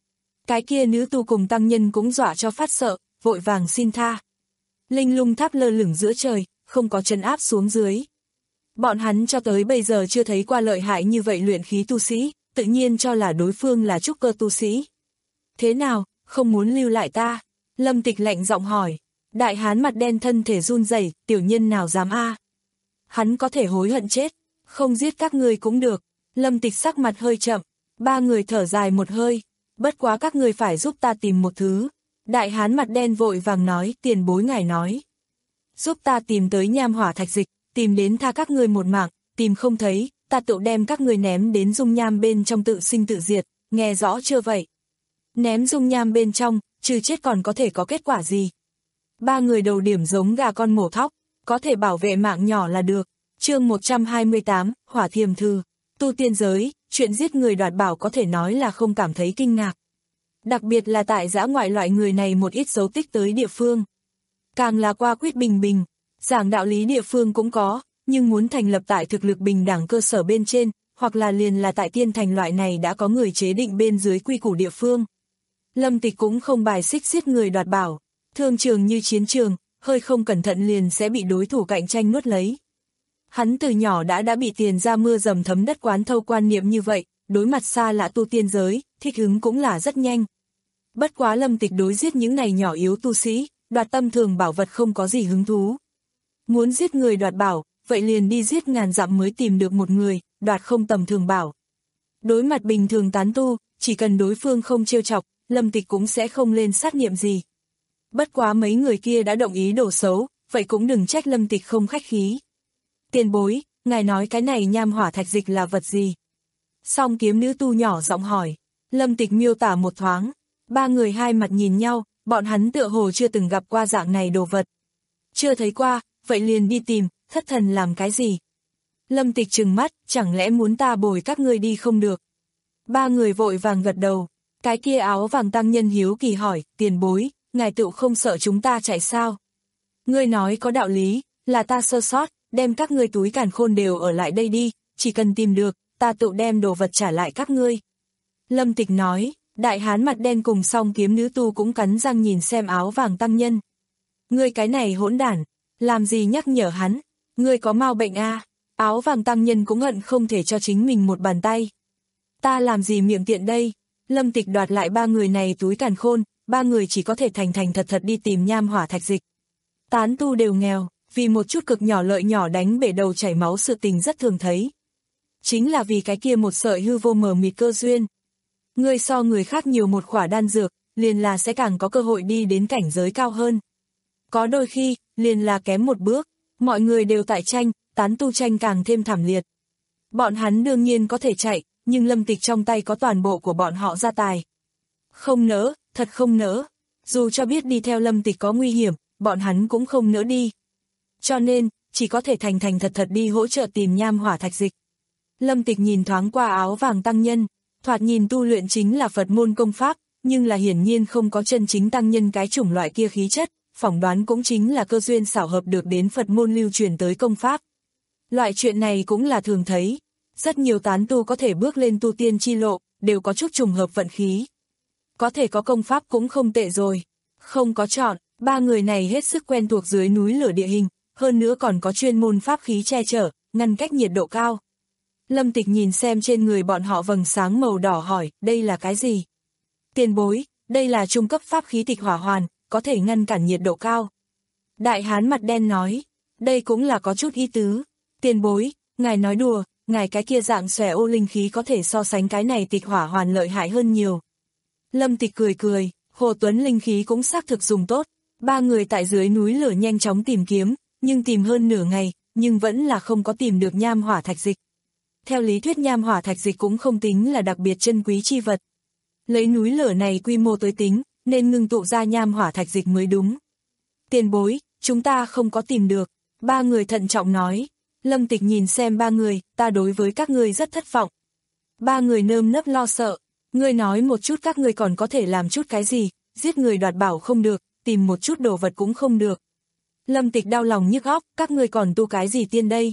Cái kia nữ tu cùng tăng nhân cũng dọa cho phát sợ, vội vàng xin tha. Linh lung tháp lơ lửng giữa trời, không có trấn áp xuống dưới. Bọn hắn cho tới bây giờ chưa thấy qua lợi hại như vậy luyện khí tu sĩ, tự nhiên cho là đối phương là trúc cơ tu sĩ. Thế nào, không muốn lưu lại ta? Lâm Tịch lạnh giọng hỏi. Đại hán mặt đen thân thể run rẩy, tiểu nhân nào dám a? Hắn có thể hối hận chết, không giết các ngươi cũng được. Lâm Tịch sắc mặt hơi chậm, ba người thở dài một hơi, bất quá các ngươi phải giúp ta tìm một thứ. Đại hán mặt đen vội vàng nói, tiền bối ngài nói. Giúp ta tìm tới nham hỏa thạch dịch, tìm đến tha các ngươi một mạng, tìm không thấy, ta tự đem các ngươi ném đến dung nham bên trong tự sinh tự diệt, nghe rõ chưa vậy? Ném dung nham bên trong, trừ chết còn có thể có kết quả gì? Ba người đầu điểm giống gà con mổ thóc, có thể bảo vệ mạng nhỏ là được. Chương một trăm hai mươi tám, Hỏa Thiềm Thư. Tu tiên giới, chuyện giết người đoạt bảo có thể nói là không cảm thấy kinh ngạc. Đặc biệt là tại dã ngoại loại người này một ít dấu tích tới địa phương. Càng là qua quyết bình bình, giảng đạo lý địa phương cũng có, nhưng muốn thành lập tại thực lực bình đẳng cơ sở bên trên, hoặc là liền là tại tiên thành loại này đã có người chế định bên dưới quy củ địa phương. Lâm Tịch cũng không bài xích giết người đoạt bảo, thương trường như chiến trường, hơi không cẩn thận liền sẽ bị đối thủ cạnh tranh nuốt lấy. Hắn từ nhỏ đã đã bị tiền ra mưa dầm thấm đất quán thâu quan niệm như vậy, đối mặt xa lạ tu tiên giới, thích ứng cũng là rất nhanh. Bất quá Lâm Tịch đối giết những này nhỏ yếu tu sĩ, đoạt tâm thường bảo vật không có gì hứng thú. Muốn giết người đoạt bảo, vậy liền đi giết ngàn dặm mới tìm được một người, đoạt không tầm thường bảo. Đối mặt bình thường tán tu, chỉ cần đối phương không trêu chọc, Lâm Tịch cũng sẽ không lên sát niệm gì. Bất quá mấy người kia đã đồng ý đổ xấu, vậy cũng đừng trách Lâm Tịch không khách khí. Tiền bối, ngài nói cái này nham hỏa thạch dịch là vật gì? Song kiếm nữ tu nhỏ giọng hỏi. Lâm Tịch miêu tả một thoáng, ba người hai mặt nhìn nhau, bọn hắn tựa hồ chưa từng gặp qua dạng này đồ vật. Chưa thấy qua, vậy liền đi tìm, thất thần làm cái gì? Lâm Tịch trừng mắt, chẳng lẽ muốn ta bồi các ngươi đi không được? Ba người vội vàng gật đầu, cái kia áo vàng tăng nhân hiếu kỳ hỏi, tiền bối, ngài tự không sợ chúng ta chạy sao? Ngươi nói có đạo lý, là ta sơ sót, đem các ngươi túi càn khôn đều ở lại đây đi, chỉ cần tìm được, ta tự đem đồ vật trả lại các ngươi. Lâm Tịch nói, đại hán mặt đen cùng song kiếm nữ tu cũng cắn răng nhìn xem áo vàng tăng nhân. Ngươi cái này hỗn đản, làm gì nhắc nhở hắn, ngươi có mau bệnh a? Áo vàng tăng nhân cũng hận không thể cho chính mình một bàn tay. Ta làm gì miệng tiện đây? Lâm Tịch đoạt lại ba người này túi càn khôn, ba người chỉ có thể thành thành thật thật đi tìm nham hỏa thạch dịch. Tán tu đều nghèo, vì một chút cực nhỏ lợi nhỏ đánh bể đầu chảy máu sự tình rất thường thấy. Chính là vì cái kia một sợi hư vô mờ mịt cơ duyên. Ngươi so người khác nhiều một khỏa đan dược, liền là sẽ càng có cơ hội đi đến cảnh giới cao hơn. Có đôi khi, liền là kém một bước, mọi người đều tại tranh, tán tu tranh càng thêm thảm liệt. Bọn hắn đương nhiên có thể chạy, nhưng Lâm Tịch trong tay có toàn bộ của bọn họ gia tài. Không nỡ, thật không nỡ. Dù cho biết đi theo Lâm Tịch có nguy hiểm, bọn hắn cũng không nỡ đi. Cho nên, chỉ có thể thành thành thật thật đi hỗ trợ tìm nham hỏa thạch dịch. Lâm Tịch nhìn thoáng qua áo vàng tăng nhân, thoạt nhìn tu luyện chính là Phật môn công pháp, nhưng là hiển nhiên không có chân chính tăng nhân cái chủng loại kia khí chất, phỏng đoán cũng chính là cơ duyên xảo hợp được đến Phật môn lưu truyền tới công pháp. Loại chuyện này cũng là thường thấy, rất nhiều tán tu có thể bước lên tu tiên chi lộ, đều có chút trùng hợp vận khí. Có thể có công pháp cũng không tệ rồi, không có chọn, ba người này hết sức quen thuộc dưới núi lửa địa hình, hơn nữa còn có chuyên môn pháp khí che chở, ngăn cách nhiệt độ cao. Lâm Tịch nhìn xem trên người bọn họ vầng sáng màu đỏ hỏi, đây là cái gì? Tiền bối, đây là trung cấp pháp khí tịch hỏa hoàn, có thể ngăn cản nhiệt độ cao. Đại hán mặt đen nói, đây cũng là có chút ý tứ. Tiền bối, ngài nói đùa, ngài cái kia dạng xòe ô linh khí có thể so sánh cái này tịch hỏa hoàn lợi hại hơn nhiều. Lâm Tịch cười cười, Hồ Tuấn linh khí cũng xác thực dùng tốt. Ba người tại dưới núi lửa nhanh chóng tìm kiếm, nhưng tìm hơn nửa ngày, nhưng vẫn là không có tìm được nham hỏa thạch dịch. Theo lý thuyết nham hỏa thạch dịch cũng không tính là đặc biệt chân quý chi vật. Lấy núi lửa này quy mô tới tính, nên ngưng tụ ra nham hỏa thạch dịch mới đúng. Tiền bối, chúng ta không có tìm được. Ba người thận trọng nói. Lâm Tịch nhìn xem ba người, ta đối với các ngươi rất thất vọng. Ba người nơm nớp lo sợ. Ngươi nói một chút các ngươi còn có thể làm chút cái gì, giết người đoạt bảo không được, tìm một chút đồ vật cũng không được. Lâm Tịch đau lòng nhức óc, các ngươi còn tu cái gì tiên đây?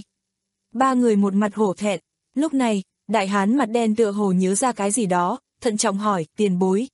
Ba người một mặt hổ thẹn. Lúc này, đại hán mặt đen tựa hồ nhớ ra cái gì đó, thận trọng hỏi, tiền bối,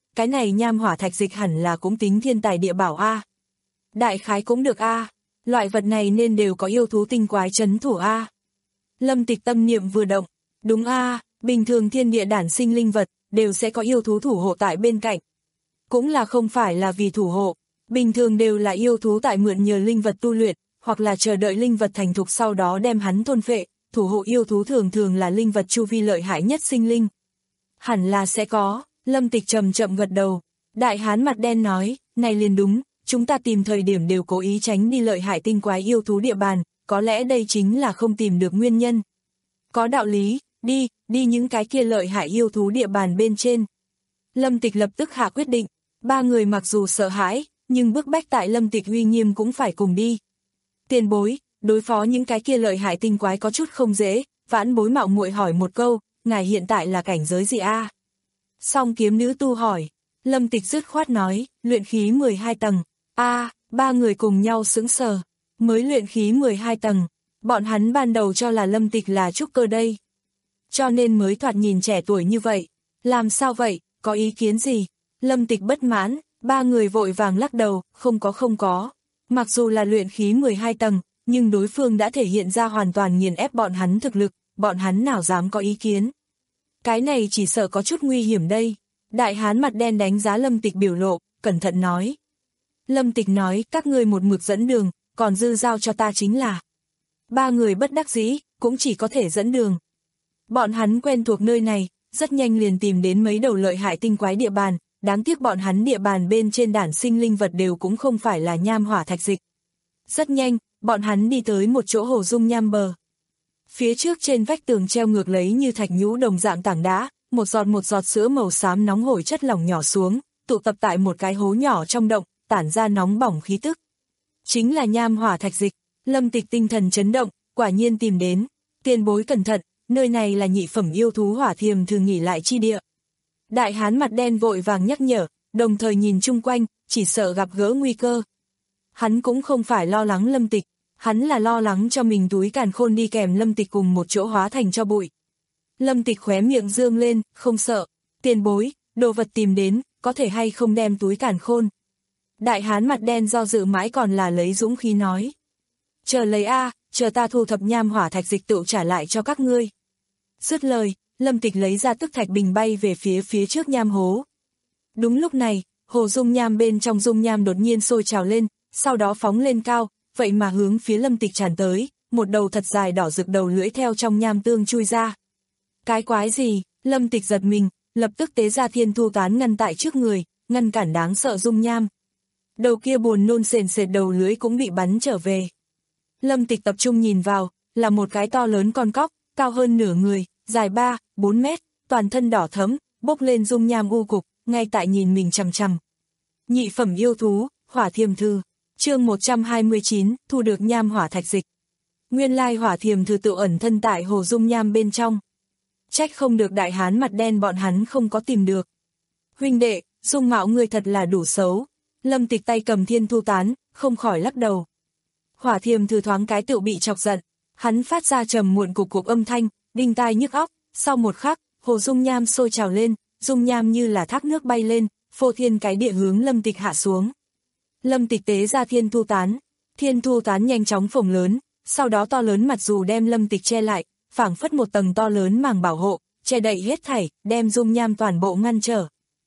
cái này nham hỏa thạch dịch hẳn là cũng tính thiên tài địa bảo a. Đại khái cũng được a, loại vật này nên đều có yêu thú tinh quái trấn thủ a. Lâm Tịch tâm niệm vừa động, đúng a, bình thường thiên địa đản sinh linh vật đều sẽ có yêu thú thủ hộ tại bên cạnh. Cũng là không phải là vì thủ hộ, bình thường đều là yêu thú tại mượn nhờ linh vật tu luyện, hoặc là chờ đợi linh vật thành thục sau đó đem hắn thôn phệ, thủ hộ yêu thú thường thường là linh vật chu vi lợi hại nhất sinh linh. Hẳn là sẽ có, Lâm Tịch chậm chậm gật đầu. Đại hán mặt đen nói, này liền đúng, chúng ta tìm thời điểm đều cố ý tránh đi lợi hại tinh quái yêu thú địa bàn, có lẽ đây chính là không tìm được nguyên nhân. Có đạo lý, đi, đi những cái kia lợi hại yêu thú địa bàn bên trên. Lâm Tịch lập tức hạ quyết định, ba người mặc dù sợ hãi, nhưng bức bách tại Lâm Tịch uy nghiêm cũng phải cùng đi. Tiền bối, đối phó những cái kia lợi hại tinh quái có chút không dễ, vãn bối mạo muội hỏi một câu, ngài hiện tại là cảnh giới gì a? Song kiếm nữ tu hỏi, Lâm Tịch dứt khoát nói, luyện khí mười hai tầng, a, ba người cùng nhau sững sờ, mới luyện khí mười hai tầng, bọn hắn ban đầu cho là Lâm Tịch là trúc cơ đây. Cho nên mới thoạt nhìn trẻ tuổi như vậy, làm sao vậy, có ý kiến gì? Lâm Tịch bất mãn, ba người vội vàng lắc đầu, không có không có, mặc dù là luyện khí mười hai tầng, nhưng đối phương đã thể hiện ra hoàn toàn nghiền ép bọn hắn thực lực, bọn hắn nào dám có ý kiến. Cái này chỉ sợ có chút nguy hiểm đây. Đại hán mặt đen đánh giá Lâm Tịch biểu lộ, cẩn thận nói. Lâm Tịch nói, các ngươi một mực dẫn đường, còn dư giao cho ta chính là. Ba người bất đắc dĩ, cũng chỉ có thể dẫn đường. Bọn hắn quen thuộc nơi này, rất nhanh liền tìm đến mấy đầu lợi hại tinh quái địa bàn, đáng tiếc bọn hắn địa bàn bên trên đản sinh linh vật đều cũng không phải là nham hỏa thạch dịch. Rất nhanh, bọn hắn đi tới một chỗ hồ dung nham bờ. Phía trước trên vách tường treo ngược lấy như thạch nhũ đồng dạng tảng đá, một giọt một giọt sữa màu xám nóng hổi chất lỏng nhỏ xuống, tụ tập tại một cái hố nhỏ trong động, tản ra nóng bỏng khí tức. Chính là nham hỏa thạch dịch. Lâm Tịch tinh thần chấn động, quả nhiên tìm đến. Tiền bối cẩn thận, nơi này là nhị phẩm yêu thú hỏa thiềm thường nghỉ lại chi địa. Đại hán mặt đen vội vàng nhắc nhở, đồng thời nhìn chung quanh, chỉ sợ gặp gỡ nguy cơ. Hắn cũng không phải lo lắng Lâm Tịch, hắn là lo lắng cho mình túi càn khôn đi kèm Lâm Tịch cùng một chỗ hóa thành cho bụi. Lâm Tịch khóe miệng dương lên, không sợ. Tiền bối, đồ vật tìm đến, có thể hay không đem túi càn khôn. Đại hán mặt đen do dự mãi còn là lấy dũng khí nói. Chờ lấy a, chờ ta thu thập nham hỏa thạch dịch tự trả lại cho các ngươi. Dứt lời, Lâm Tịch lấy ra tức thạch bình bay về phía phía trước nham hố. Đúng lúc này, hồ dung nham bên trong dung nham đột nhiên sôi trào lên, sau đó phóng lên cao, vậy mà hướng phía Lâm Tịch tràn tới, một đầu thật dài đỏ rực đầu lưỡi theo trong nham tương chui ra. Cái quái gì? Lâm Tịch giật mình, lập tức tế ra thiên thu tán ngăn tại trước người, ngăn cản đáng sợ dung nham. Đầu kia buồn nôn sền sệt đầu lưỡi cũng bị bắn trở về. Lâm Tịch tập trung nhìn vào, là một cái to lớn con cóc, cao hơn nửa người, dài ba, bốn mét, toàn thân đỏ thẫm, bốc lên dung nham u cục, ngay tại nhìn mình chằm chằm. Nhị phẩm yêu thú, hỏa thiềm thư, chương một trăm hai mươi chín, thu được nham hỏa thạch dịch. Nguyên lai hỏa thiềm thư tự ẩn thân tại hồ dung nham bên trong. Trách không được đại hán mặt đen bọn hắn không có tìm được. Huynh đệ, dung mạo người thật là đủ xấu. Lâm Tịch tay cầm thiên thu tán, không khỏi lắc đầu. Hỏa thiềm thư thoáng cái tự bị chọc giận, hắn phát ra trầm muộn cục cục âm thanh, đinh tai nhức óc, sau một khắc, hồ dung nham sôi trào lên, dung nham như là thác nước bay lên, phô thiên cái địa hướng Lâm Tịch hạ xuống. Lâm Tịch tế ra thiên thu tán, thiên thu tán nhanh chóng phồng lớn, sau đó to lớn mặt dù đem Lâm Tịch che lại, phảng phất một tầng to lớn màng bảo hộ, che đậy hết thảy, đem dung nham toàn bộ ngăn trở.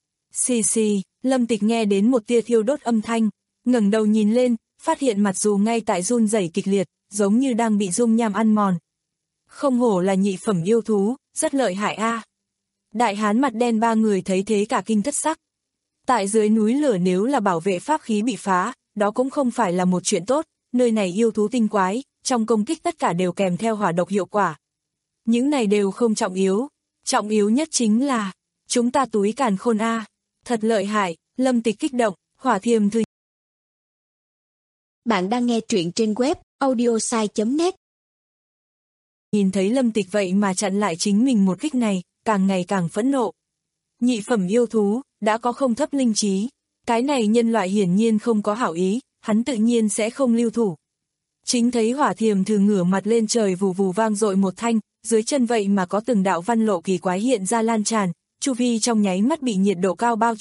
Xì xì, Lâm Tịch nghe đến một tia thiêu đốt âm thanh, ngẩng đầu nhìn lên, phát hiện mặt dù ngay tại run rẩy kịch liệt, giống như đang bị dung nham ăn mòn. Không hổ là nhị phẩm yêu thú, rất lợi hại a. Đại hán mặt đen ba người thấy thế cả kinh thất sắc. Tại dưới núi lửa nếu là bảo vệ pháp khí bị phá, đó cũng không phải là một chuyện tốt, nơi này yêu thú tinh quái, trong công kích tất cả đều kèm theo hỏa độc hiệu quả. Những này đều không trọng yếu, trọng yếu nhất chính là, chúng ta túi càn khôn a, thật lợi hại, Lâm Tịch kích động, hỏa thiềm thư. Bạn đang nghe truyện trên web audiosai chấm net. Nhìn thấy Lâm Tịch vậy mà chặn lại chính mình một kích này, càng ngày càng phẫn nộ. Nhị phẩm yêu thú, đã có không thấp linh trí, cái này nhân loại hiển nhiên không có hảo ý, hắn tự nhiên sẽ không lưu thủ. Chính thấy hỏa thiềm thư ngửa mặt lên trời vù vù vang dội một thanh, dưới chân vậy mà có từng đạo văn lộ kỳ quái hiện ra lan tràn, chu vi trong nháy mắt bị nhiệt độ cao bao trùm,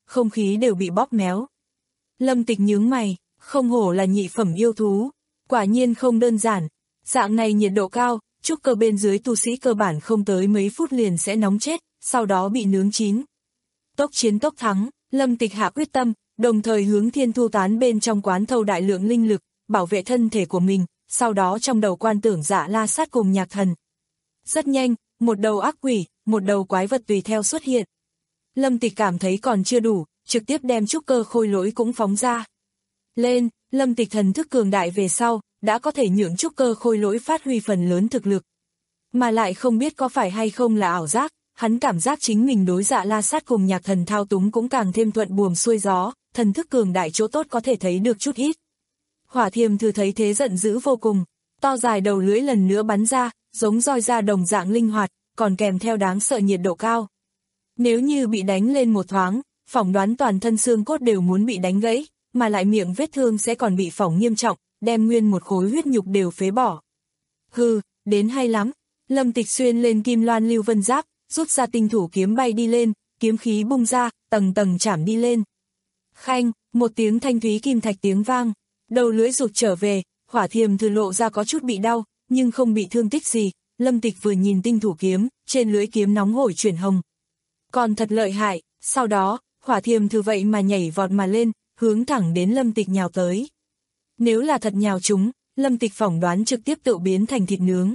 không khí đều bị bóp méo. Lâm Tịch nhướng mày, không hổ là nhị phẩm yêu thú, quả nhiên không đơn giản. Dạng này nhiệt độ cao, trúc cơ bên dưới tu sĩ cơ bản không tới mấy phút liền sẽ nóng chết, sau đó bị nướng chín. Tốc chiến tốc thắng, Lâm Tịch hạ quyết tâm, đồng thời hướng Thiên Thu Tán bên trong quán thâu đại lượng linh lực, bảo vệ thân thể của mình, sau đó trong đầu quan tưởng Dạ La Sát cùng Nhạc Thần. Rất nhanh, một đầu ác quỷ, một đầu quái vật tùy theo xuất hiện. Lâm Tịch cảm thấy còn chưa đủ, trực tiếp đem trúc cơ khôi lỗi cũng phóng ra. Lên, Lâm Tịch thần thức cường đại về sau, đã có thể nhượng trúc cơ khôi lỗi phát huy phần lớn thực lực. Mà lại không biết có phải hay không là ảo giác, hắn cảm giác chính mình đối Dạ La Sát cùng Nhạc Thần thao túng cũng càng thêm thuận buồm xuôi gió, thần thức cường đại chỗ tốt có thể thấy được chút ít. Hỏa Thiềm Thử thấy thế giận dữ vô cùng, to dài đầu lưỡi lần nữa bắn ra, giống roi da đồng dạng linh hoạt, còn kèm theo đáng sợ nhiệt độ cao. Nếu như bị đánh lên một thoáng, phỏng đoán toàn thân xương cốt đều muốn bị đánh gãy, mà lại miệng vết thương sẽ còn bị phỏng nghiêm trọng, đem nguyên một khối huyết nhục đều phế bỏ. Hừ, đến hay lắm. Lâm Tịch xuyên lên kim loan lưu vân giáp, rút ra tinh thủ kiếm bay đi lên, kiếm khí bung ra, tầng tầng chảm đi lên. Khanh, một tiếng thanh thúy kim thạch tiếng vang, đầu lưỡi rụt trở về, Hỏa Thiềm Thử lộ ra có chút bị đau, nhưng không bị thương tích gì. Lâm Tịch vừa nhìn tinh thủ kiếm, trên lưỡi kiếm nóng hổi chuyển hồng. Còn thật lợi hại, sau đó, Hỏa Thiềm Thử vậy mà nhảy vọt mà lên, hướng thẳng đến Lâm Tịch nhào tới. Nếu là thật nhào chúng, Lâm Tịch phỏng đoán trực tiếp tự biến thành thịt nướng.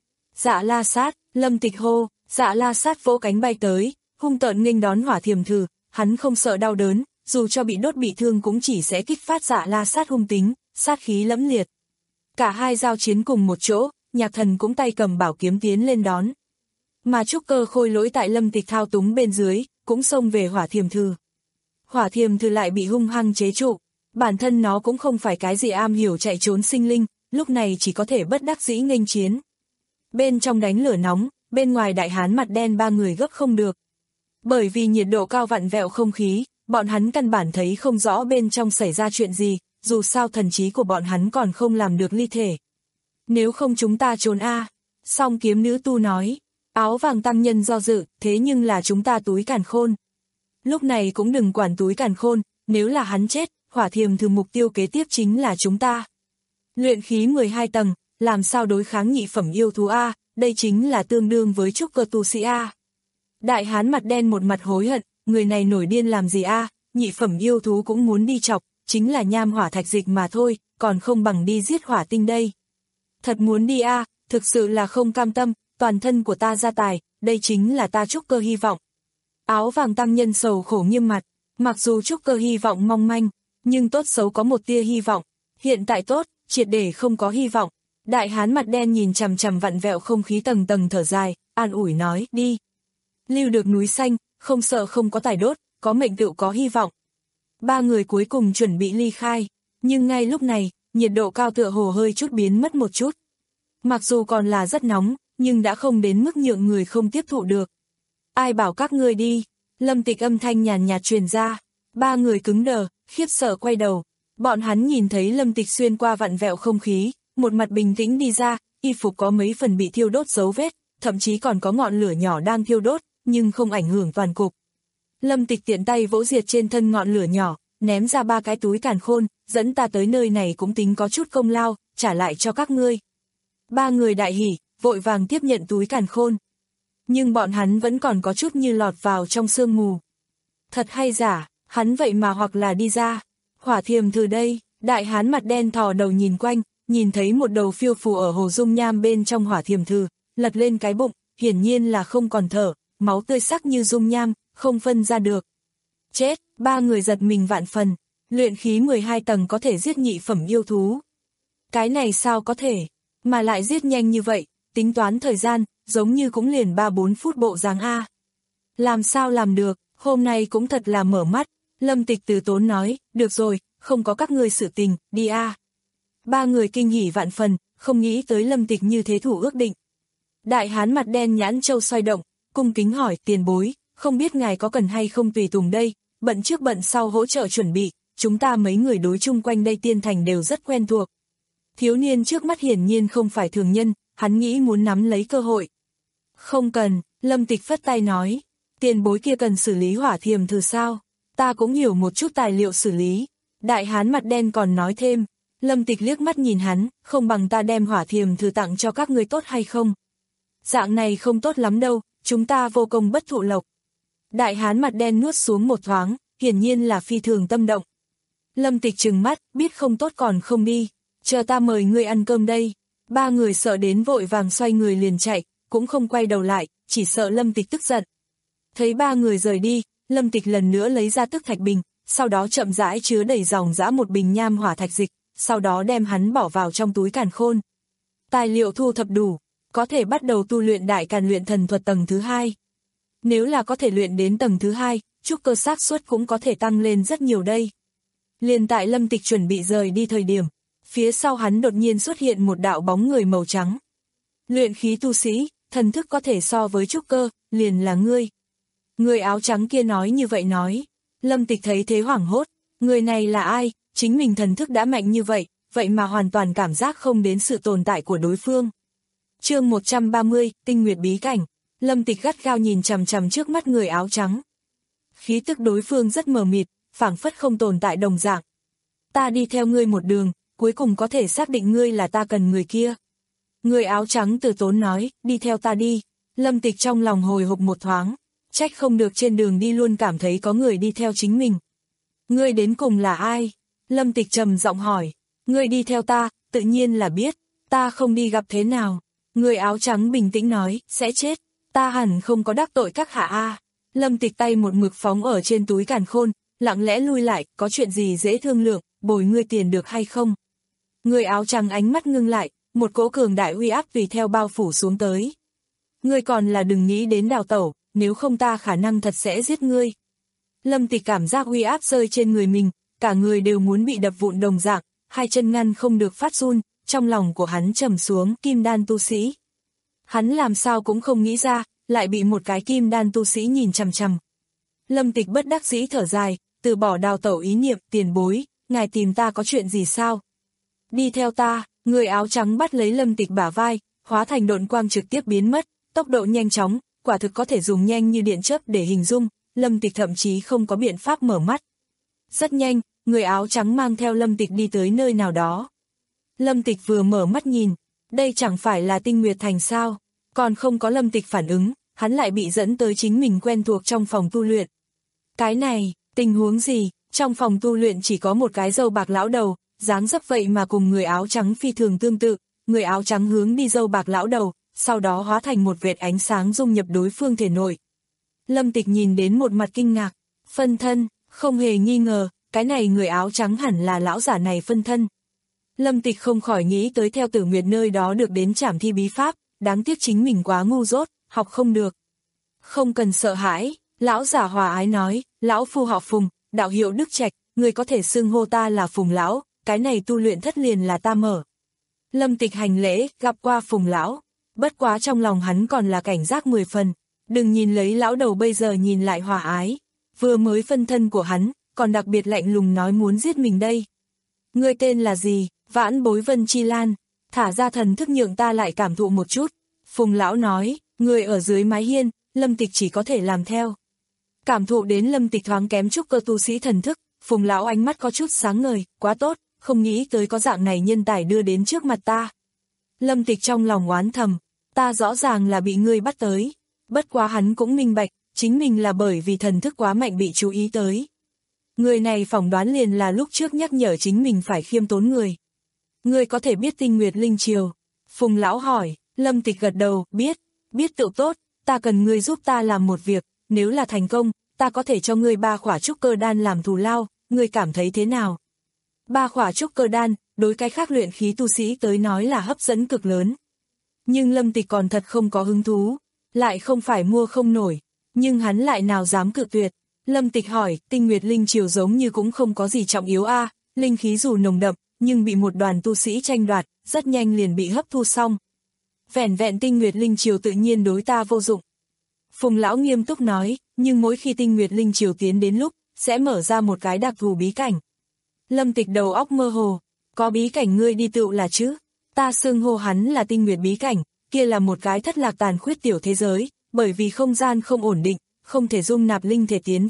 Dạ La Sát, Lâm Tịch hô, Dạ La Sát vỗ cánh bay tới, hung tợn nghênh đón Hỏa Thiềm Thử, hắn không sợ đau đớn, dù cho bị đốt bị thương cũng chỉ sẽ kích phát Dạ La Sát hung tính, sát khí lẫm liệt. Cả hai giao chiến cùng một chỗ, Nhạc Thần cũng tay cầm bảo kiếm tiến lên đón. Mà trúc cơ khôi lỗi tại Lâm Tịch thao túng bên dưới, cũng xông về Hỏa Thiềm Thử. Hỏa Thiềm Thử lại bị hung hăng chế trụ, bản thân nó cũng không phải cái gì am hiểu chạy trốn sinh linh, lúc này chỉ có thể bất đắc dĩ nghênh chiến. Bên trong đánh lửa nóng, bên ngoài đại hán mặt đen ba người gấp không được. Bởi vì nhiệt độ cao vặn vẹo không khí, bọn hắn căn bản thấy không rõ bên trong xảy ra chuyện gì, dù sao thần trí của bọn hắn còn không làm được ly thể. Nếu không chúng ta trốn a. Song kiếm nữ tu nói, áo vàng tăng nhân do dự, thế nhưng là chúng ta túi càn khôn. Lúc này cũng đừng quản túi càn khôn, nếu là hắn chết, Hỏa Thiềm Thử mục tiêu kế tiếp chính là chúng ta. Luyện khí mười hai tầng, làm sao đối kháng nhị phẩm yêu thú A, đây chính là tương đương với trúc cơ tu sĩ A. Đại hán mặt đen một mặt hối hận, người này nổi điên làm gì A, nhị phẩm yêu thú cũng muốn đi chọc, chính là nham hỏa thạch dịch mà thôi, còn không bằng đi giết hỏa tinh đây. Thật muốn đi A, thực sự là không cam tâm, toàn thân của ta gia tài, đây chính là ta trúc cơ hy vọng. Áo vàng tăng nhân sầu khổ nghiêm mặt, mặc dù trúc cơ hy vọng mong manh, nhưng tốt xấu có một tia hy vọng, hiện tại tốt, triệt để không có hy vọng. Đại hán mặt đen nhìn chằm chằm vặn vẹo không khí tầng tầng thở dài, an ủi nói, đi. Lưu được núi xanh, không sợ không có tài đốt, có mệnh tựu có hy vọng. Ba người cuối cùng chuẩn bị ly khai, nhưng ngay lúc này, nhiệt độ cao tựa hồ hơi chút biến mất một chút. Mặc dù còn là rất nóng, nhưng đã không đến mức nhượng người không tiếp thụ được. Ai bảo các ngươi đi, Lâm Tịch âm thanh nhàn nhạt truyền ra, ba người cứng đờ, khiếp sợ quay đầu. Bọn hắn nhìn thấy Lâm Tịch xuyên qua vặn vẹo không khí, một mặt bình tĩnh đi ra, y phục có mấy phần bị thiêu đốt dấu vết, thậm chí còn có ngọn lửa nhỏ đang thiêu đốt, nhưng không ảnh hưởng toàn cục. Lâm Tịch tiện tay vỗ diệt trên thân ngọn lửa nhỏ, ném ra ba cái túi càn khôn, dẫn ta tới nơi này cũng tính có chút công lao, trả lại cho các ngươi. Ba người đại hỉ, vội vàng tiếp nhận túi càn khôn. Nhưng bọn hắn vẫn còn có chút như lọt vào trong sương mù. Thật hay giả, hắn vậy mà hoặc là đi ra. Hỏa Thiềm Thử đây, đại hán mặt đen thò đầu nhìn quanh, nhìn thấy một đầu phiêu phù ở hồ dung nham bên trong Hỏa Thiềm Thử, lật lên cái bụng, hiển nhiên là không còn thở, máu tươi sắc như dung nham, không phân ra được. Chết, ba người giật mình vạn phần, luyện khí mười hai tầng có thể giết nhị phẩm yêu thú. Cái này sao có thể, mà lại giết nhanh như vậy, tính toán thời gian, giống như cũng liền ba bốn phút bộ dáng A. Làm sao làm được, hôm nay cũng thật là mở mắt. Lâm Tịch từ tốn nói, được rồi, không có các ngươi sự tình, đi a. Ba người kinh hỉ vạn phần, không nghĩ tới Lâm Tịch như thế thủ ước định. Đại hán mặt đen nhãn châu xoay động, cung kính hỏi, tiền bối, không biết ngài có cần hay không tùy tùng đây, bận trước bận sau hỗ trợ chuẩn bị, chúng ta mấy người đối chung quanh đây tiên thành đều rất quen thuộc. Thiếu niên trước mắt hiển nhiên không phải thường nhân, hắn nghĩ muốn nắm lấy cơ hội. Không cần, Lâm Tịch phất tay nói, tiền bối kia cần xử lý Hỏa Thiềm Thử sao? ta cũng hiểu một chút tài liệu xử lý. Đại hán mặt đen còn nói thêm, Lâm Tịch liếc mắt nhìn hắn, không bằng ta đem hỏa thiềm thử tặng cho các ngươi tốt hay không? Dạng này không tốt lắm đâu, chúng ta vô công bất thụ lộc. Đại hán mặt đen nuốt xuống một thoáng, hiển nhiên là phi thường tâm động. Lâm Tịch trừng mắt, biết không tốt còn không đi, chờ ta mời ngươi ăn cơm đây. Ba người sợ đến vội vàng xoay người liền chạy, cũng không quay đầu lại, chỉ sợ Lâm Tịch tức giận. Thấy ba người rời đi, Lâm Tịch lần nữa lấy ra tức thạch bình, sau đó chậm rãi chứa đầy dòng dã một bình nham hỏa thạch dịch, sau đó đem hắn bỏ vào trong túi càn khôn. Tài liệu thu thập đủ, có thể bắt đầu tu luyện đại càn luyện thần thuật tầng thứ hai. Nếu là có thể luyện đến tầng thứ hai, trúc cơ xác suất cũng có thể tăng lên rất nhiều đây. Liền tại Lâm Tịch chuẩn bị rời đi thời điểm, phía sau hắn đột nhiên xuất hiện một đạo bóng người màu trắng. Luyện khí tu sĩ, thần thức có thể so với trúc cơ, liền là ngươi. Người áo trắng kia nói như vậy nói. Lâm Tịch thấy thế hoảng hốt, người này là ai, chính mình thần thức đã mạnh như vậy, vậy mà hoàn toàn cảm giác không đến sự tồn tại của đối phương. Chương một trăm ba mươi, Tinh Nguyệt Bí Cảnh. Lâm Tịch gắt gao nhìn chằm chằm trước mắt người áo trắng. Khí tức đối phương rất mờ mịt, phảng phất không tồn tại đồng dạng. Ta đi theo ngươi một đường, cuối cùng có thể xác định ngươi là ta cần người kia. Người áo trắng từ tốn nói, đi theo ta đi. Lâm Tịch trong lòng hồi hộp một thoáng, trách không được trên đường đi luôn cảm thấy có người đi theo chính mình. Ngươi đến cùng là ai? Lâm Tịch trầm giọng hỏi. Ngươi đi theo ta, tự nhiên là biết, ta không đi gặp thế nào. Người áo trắng bình tĩnh nói, sẽ chết, ta hẳn không có đắc tội các hạ a. Lâm Tịch tay một mực phóng ở trên túi càn khôn, lặng lẽ lui lại, có chuyện gì dễ thương lượng, bồi ngươi tiền được hay không? Người áo trắng ánh mắt ngưng lại, một cỗ cường đại uy áp tùy theo bao phủ xuống tới. Ngươi còn là đừng nghĩ đến đào tẩu, nếu không ta khả năng thật sẽ giết ngươi. Lâm Tịch cảm giác uy áp rơi trên người mình, cả người đều muốn bị đập vụn đồng dạng, hai chân ngăn không được phát run, trong lòng của hắn trầm xuống, kim đan tu sĩ. Hắn làm sao cũng không nghĩ ra, lại bị một cái kim đan tu sĩ nhìn chằm chằm. Lâm Tịch bất đắc dĩ thở dài, từ bỏ đào tẩu ý niệm, tiền bối, ngài tìm ta có chuyện gì sao? Đi theo ta, người áo trắng bắt lấy Lâm Tịch bả vai, hóa thành độn quang trực tiếp biến mất, tốc độ nhanh chóng, quả thực có thể dùng nhanh như điện chớp để hình dung, Lâm Tịch thậm chí không có biện pháp mở mắt. Rất nhanh, người áo trắng mang theo Lâm Tịch đi tới nơi nào đó. Lâm Tịch vừa mở mắt nhìn, đây chẳng phải là Tinh Nguyệt Thành sao, còn không có Lâm Tịch phản ứng, hắn lại bị dẫn tới chính mình quen thuộc trong phòng tu luyện. Cái này, tình huống gì, trong phòng tu luyện chỉ có một cái râu bạc lão đầu, dáng dấp vậy mà cùng người áo trắng phi thường tương tự, người áo trắng hướng đi râu bạc lão đầu, sau đó hóa thành một vệt ánh sáng dung nhập đối phương thể nội. Lâm Tịch nhìn đến một mặt kinh ngạc, phân thân, không hề nghi ngờ, cái này người áo trắng hẳn là lão giả này phân thân. Lâm Tịch không khỏi nghĩ tới theo Tử Nguyệt nơi đó được đến trảm thi bí pháp, đáng tiếc chính mình quá ngu dốt, học không được. Không cần sợ hãi, lão giả hòa ái nói, lão phu họ Phùng, đạo hiệu Đức Trạch, người có thể xưng hô ta là Phùng lão, cái này tu luyện thất liền là ta mở. Lâm Tịch hành lễ, gặp qua Phùng lão, bất quá trong lòng hắn còn là cảnh giác mười phần, đừng nhìn lấy lão đầu bây giờ nhìn lại hòa ái, vừa mới phân thân của hắn, còn đặc biệt lạnh lùng nói muốn giết mình đây. Ngươi tên là gì? Vãn Bối Vân Chi Lan, thả ra thần thức nhượng ta lại cảm thụ một chút. Phùng lão nói, người ở dưới mái hiên, Lâm Tịch chỉ có thể làm theo. Cảm thụ đến Lâm Tịch thoáng kém chút cơ tu sĩ thần thức, Phùng lão ánh mắt có chút sáng ngời, quá tốt, không nghĩ tới có dạng này nhân tài đưa đến trước mặt ta. Lâm Tịch trong lòng oán thầm, ta rõ ràng là bị ngươi bắt tới, bất quá hắn cũng minh bạch, chính mình là bởi vì thần thức quá mạnh bị chú ý tới. Người này phỏng đoán liền là lúc trước nhắc nhở chính mình phải khiêm tốn người. Ngươi có thể biết Tinh Nguyệt Linh Triều? Phùng lão hỏi. Lâm Tịch gật đầu, biết, biết tự tốt, ta cần ngươi giúp ta làm một việc, nếu là thành công, ta có thể cho ngươi ba khỏa trúc cơ đan làm thù lao, ngươi cảm thấy thế nào? Ba khỏa trúc cơ đan, đối cái khác luyện khí tu sĩ tới nói là hấp dẫn cực lớn. Nhưng Lâm Tịch còn thật không có hứng thú, lại không phải mua không nổi, nhưng hắn lại nào dám cự tuyệt. Lâm Tịch hỏi, Tinh Nguyệt Linh Triều giống như cũng không có gì trọng yếu a, linh khí dù nồng đậm, nhưng bị một đoàn tu sĩ tranh đoạt, rất nhanh liền bị hấp thu xong. Vẻn vẹn Tinh Nguyệt Linh Triều tự nhiên đối ta vô dụng. Phùng lão nghiêm túc nói, nhưng mỗi khi Tinh Nguyệt Linh Triều tiến đến lúc, sẽ mở ra một cái đặc thù bí cảnh. Lâm Tịch đầu óc mơ hồ, có bí cảnh ngươi đi tựu là chứ, ta xưng hô hắn là Tinh Nguyệt bí cảnh, kia là một cái thất lạc tàn khuyết tiểu thế giới, bởi vì không gian không ổn định, không thể dung nạp linh thể tiến vào,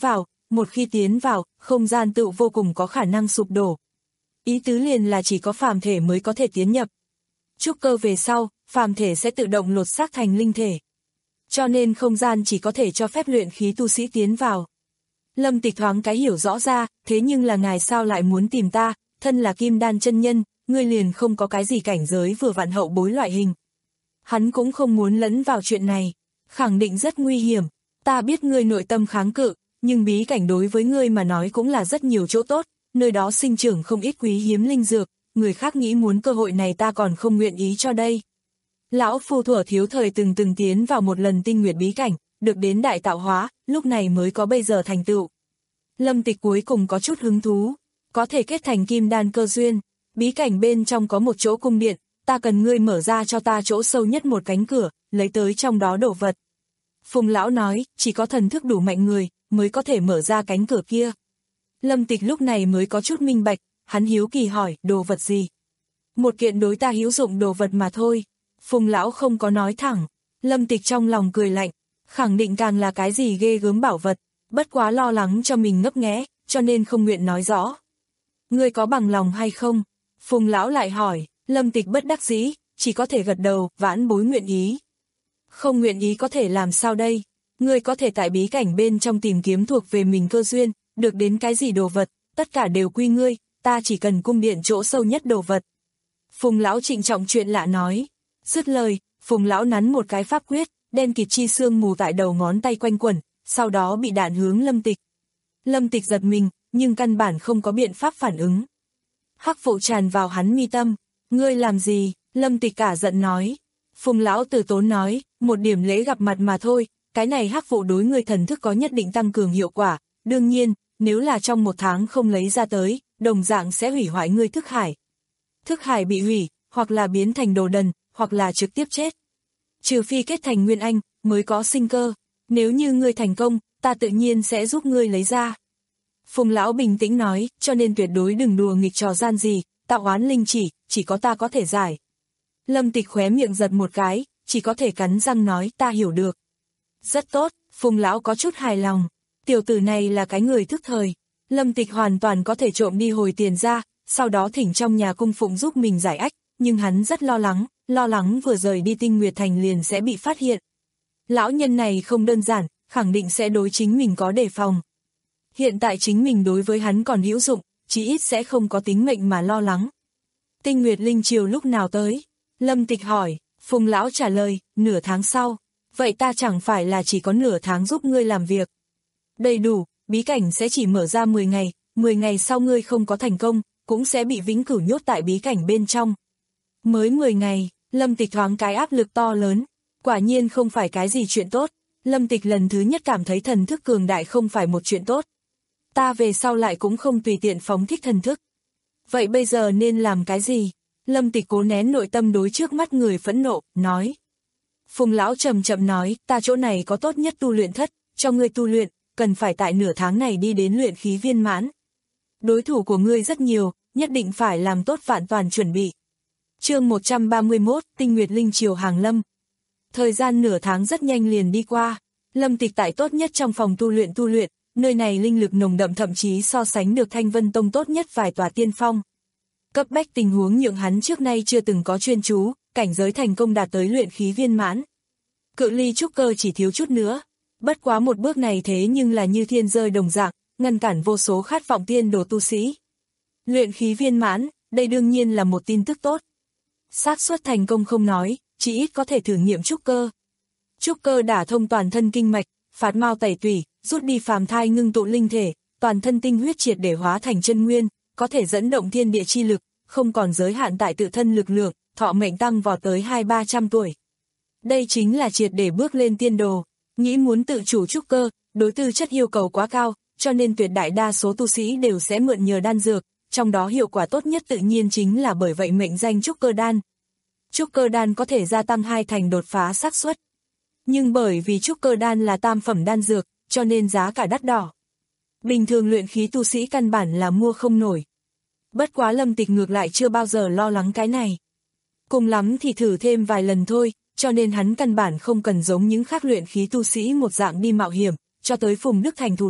một khi tiến vào, không gian tựu vô cùng có khả năng sụp đổ. Ý tứ liền là chỉ có phàm thể mới có thể tiến nhập. Trúc cơ về sau, phàm thể sẽ tự động lột xác thành linh thể. Cho nên không gian chỉ có thể cho phép luyện khí tu sĩ tiến vào. Lâm Tịch thoáng cái hiểu rõ ra, thế nhưng là ngài sao lại muốn tìm ta, thân là kim đan chân nhân, ngươi liền không có cái gì cảnh giới vừa vặn hậu bối loại hình. Hắn cũng không muốn lẫn vào chuyện này, khẳng định rất nguy hiểm, ta biết ngươi nội tâm kháng cự, nhưng bí cảnh đối với ngươi mà nói cũng là rất nhiều chỗ tốt, nơi đó sinh trưởng không ít quý hiếm linh dược, người khác nghĩ muốn cơ hội này ta còn không nguyện ý cho đây. Lão phu thuở thiếu thời từng từng tiến vào một lần tinh nguyệt bí cảnh, được đến đại tạo hóa, lúc này mới có bây giờ thành tựu. Lâm Tịch cuối cùng có chút hứng thú, có thể kết thành kim đan cơ duyên, bí cảnh bên trong có một chỗ cung điện, ta cần ngươi mở ra cho ta chỗ sâu nhất một cánh cửa, lấy tới trong đó đồ vật. Phùng lão nói, chỉ có thần thức đủ mạnh người, mới có thể mở ra cánh cửa kia. Lâm Tịch lúc này mới có chút minh bạch, hắn hiếu kỳ hỏi, đồ vật gì? Một kiện đối ta hữu dụng đồ vật mà thôi. Phùng lão không có nói thẳng, Lâm Tịch trong lòng cười lạnh, khẳng định càng là cái gì ghê gớm bảo vật, bất quá lo lắng cho mình ngấp nghé, cho nên không nguyện nói rõ. Ngươi có bằng lòng hay không? Phùng lão lại hỏi, Lâm Tịch bất đắc dĩ, chỉ có thể gật đầu, vãn bối nguyện ý. Không nguyện ý có thể làm sao đây? Ngươi có thể tại bí cảnh bên trong tìm kiếm thuộc về mình cơ duyên, được đến cái gì đồ vật, tất cả đều quy ngươi, ta chỉ cần cung điện chỗ sâu nhất đồ vật. Phùng lão trịnh trọng chuyện lạ nói. Dứt lời, Phùng lão nắn một cái pháp quyết, đen kịt chi sương mù tại đầu ngón tay quanh quẩn, sau đó bị đạn hướng Lâm Tịch. Lâm Tịch giật mình, nhưng căn bản không có biện pháp phản ứng. Hắc vụ tràn vào hắn mi tâm, ngươi làm gì? Lâm Tịch cả giận nói. Phùng lão từ tốn nói, một điểm lễ gặp mặt mà thôi, cái này hắc vụ đối ngươi thần thức có nhất định tăng cường hiệu quả, đương nhiên, nếu là trong một tháng không lấy ra tới, đồng dạng sẽ hủy hoại ngươi thức hải. Thức hải bị hủy, hoặc là biến thành đồ đần, hoặc là trực tiếp chết. Trừ phi kết thành nguyên anh, mới có sinh cơ, nếu như ngươi thành công, ta tự nhiên sẽ giúp ngươi lấy ra. Phùng lão bình tĩnh nói, cho nên tuyệt đối đừng đùa nghịch trò gian gì, tạo oán linh chỉ, chỉ có ta có thể giải. Lâm Tịch khóe miệng giật một cái, chỉ có thể cắn răng nói, ta hiểu được. Rất tốt, Phùng lão có chút hài lòng, tiểu tử này là cái người thức thời. Lâm Tịch hoàn toàn có thể trộm đi hồi tiền ra, sau đó thỉnh trong nhà cung phụng giúp mình giải ách, nhưng hắn rất lo lắng, lo lắng vừa rời đi Tinh Nguyệt Thành liền sẽ bị phát hiện. Lão nhân này không đơn giản, khẳng định sẽ đối chính mình có đề phòng. Hiện tại chính mình đối với hắn còn hữu dụng, chí ít sẽ không có tính mệnh mà lo lắng. Tinh Nguyệt Linh Triều lúc nào tới? Lâm Tịch hỏi, Phùng lão trả lời, nửa tháng sau. Vậy ta chẳng phải là chỉ có nửa tháng giúp ngươi làm việc. Đầy đủ, bí cảnh sẽ chỉ mở ra mười ngày, mười ngày sau ngươi không có thành công, cũng sẽ bị vĩnh cửu nhốt tại bí cảnh bên trong. Mới mười ngày, Lâm Tịch thoáng cái áp lực to lớn, quả nhiên không phải cái gì chuyện tốt. Lâm Tịch lần thứ nhất cảm thấy thần thức cường đại không phải một chuyện tốt. Ta về sau lại cũng không tùy tiện phóng thích thần thức. Vậy bây giờ nên làm cái gì? Lâm Tịch cố nén nội tâm đối trước mắt người phẫn nộ, nói. Phùng lão chậm chậm nói, ta chỗ này có tốt nhất tu luyện thất, cho ngươi tu luyện, cần phải tại nửa tháng này đi đến luyện khí viên mãn. Đối thủ của ngươi rất nhiều, nhất định phải làm tốt vạn toàn chuẩn bị. Chương một trăm ba mươi mốt, Tinh Nguyệt Linh Triều hàng lâm. Thời gian nửa tháng rất nhanh liền đi qua, Lâm Tịch tại tốt nhất trong phòng tu luyện tu luyện, nơi này linh lực nồng đậm thậm chí so sánh được Thanh Vân Tông tốt nhất vài tòa tiên phong. Cấp bách tình huống nhượng hắn trước nay chưa từng có chuyên chú, cảnh giới thành công đạt tới luyện khí viên mãn. Cự ly trúc cơ chỉ thiếu chút nữa, bất quá một bước này thế nhưng là như thiên rơi đồng dạng, ngăn cản vô số khát vọng tiên đồ tu sĩ. Luyện khí viên mãn, đây đương nhiên là một tin tức tốt. Xác suất thành công không nói, chỉ ít có thể thử nghiệm trúc cơ. Trúc cơ đả thông toàn thân kinh mạch, phạt mao tẩy tủy, rút đi phàm thai ngưng tụ linh thể, toàn thân tinh huyết triệt để hóa thành chân nguyên, có thể dẫn động thiên địa chi lực, không còn giới hạn tại tự thân lực lượng, thọ mệnh tăng vọt tới hai ba trăm tuổi. Đây chính là triệt để bước lên tiên đồ, nghĩ muốn tự chủ trúc cơ, đối tư chất yêu cầu quá cao, cho nên tuyệt đại đa số tu sĩ đều sẽ mượn nhờ đan dược, trong đó hiệu quả tốt nhất tự nhiên chính là bởi vậy mệnh danh trúc cơ đan. Trúc cơ đan có thể gia tăng hai thành đột phá xác suất. Nhưng bởi vì trúc cơ đan là tam phẩm đan dược, cho nên giá cả đắt đỏ. Bình thường luyện khí tu sĩ căn bản là mua không nổi. Bất quá Lâm Tịch ngược lại chưa bao giờ lo lắng cái này. Cùng lắm thì thử thêm vài lần thôi, cho nên hắn căn bản không cần giống những khác luyện khí tu sĩ một dạng đi mạo hiểm, cho tới Phùng Đức Thành thù lao,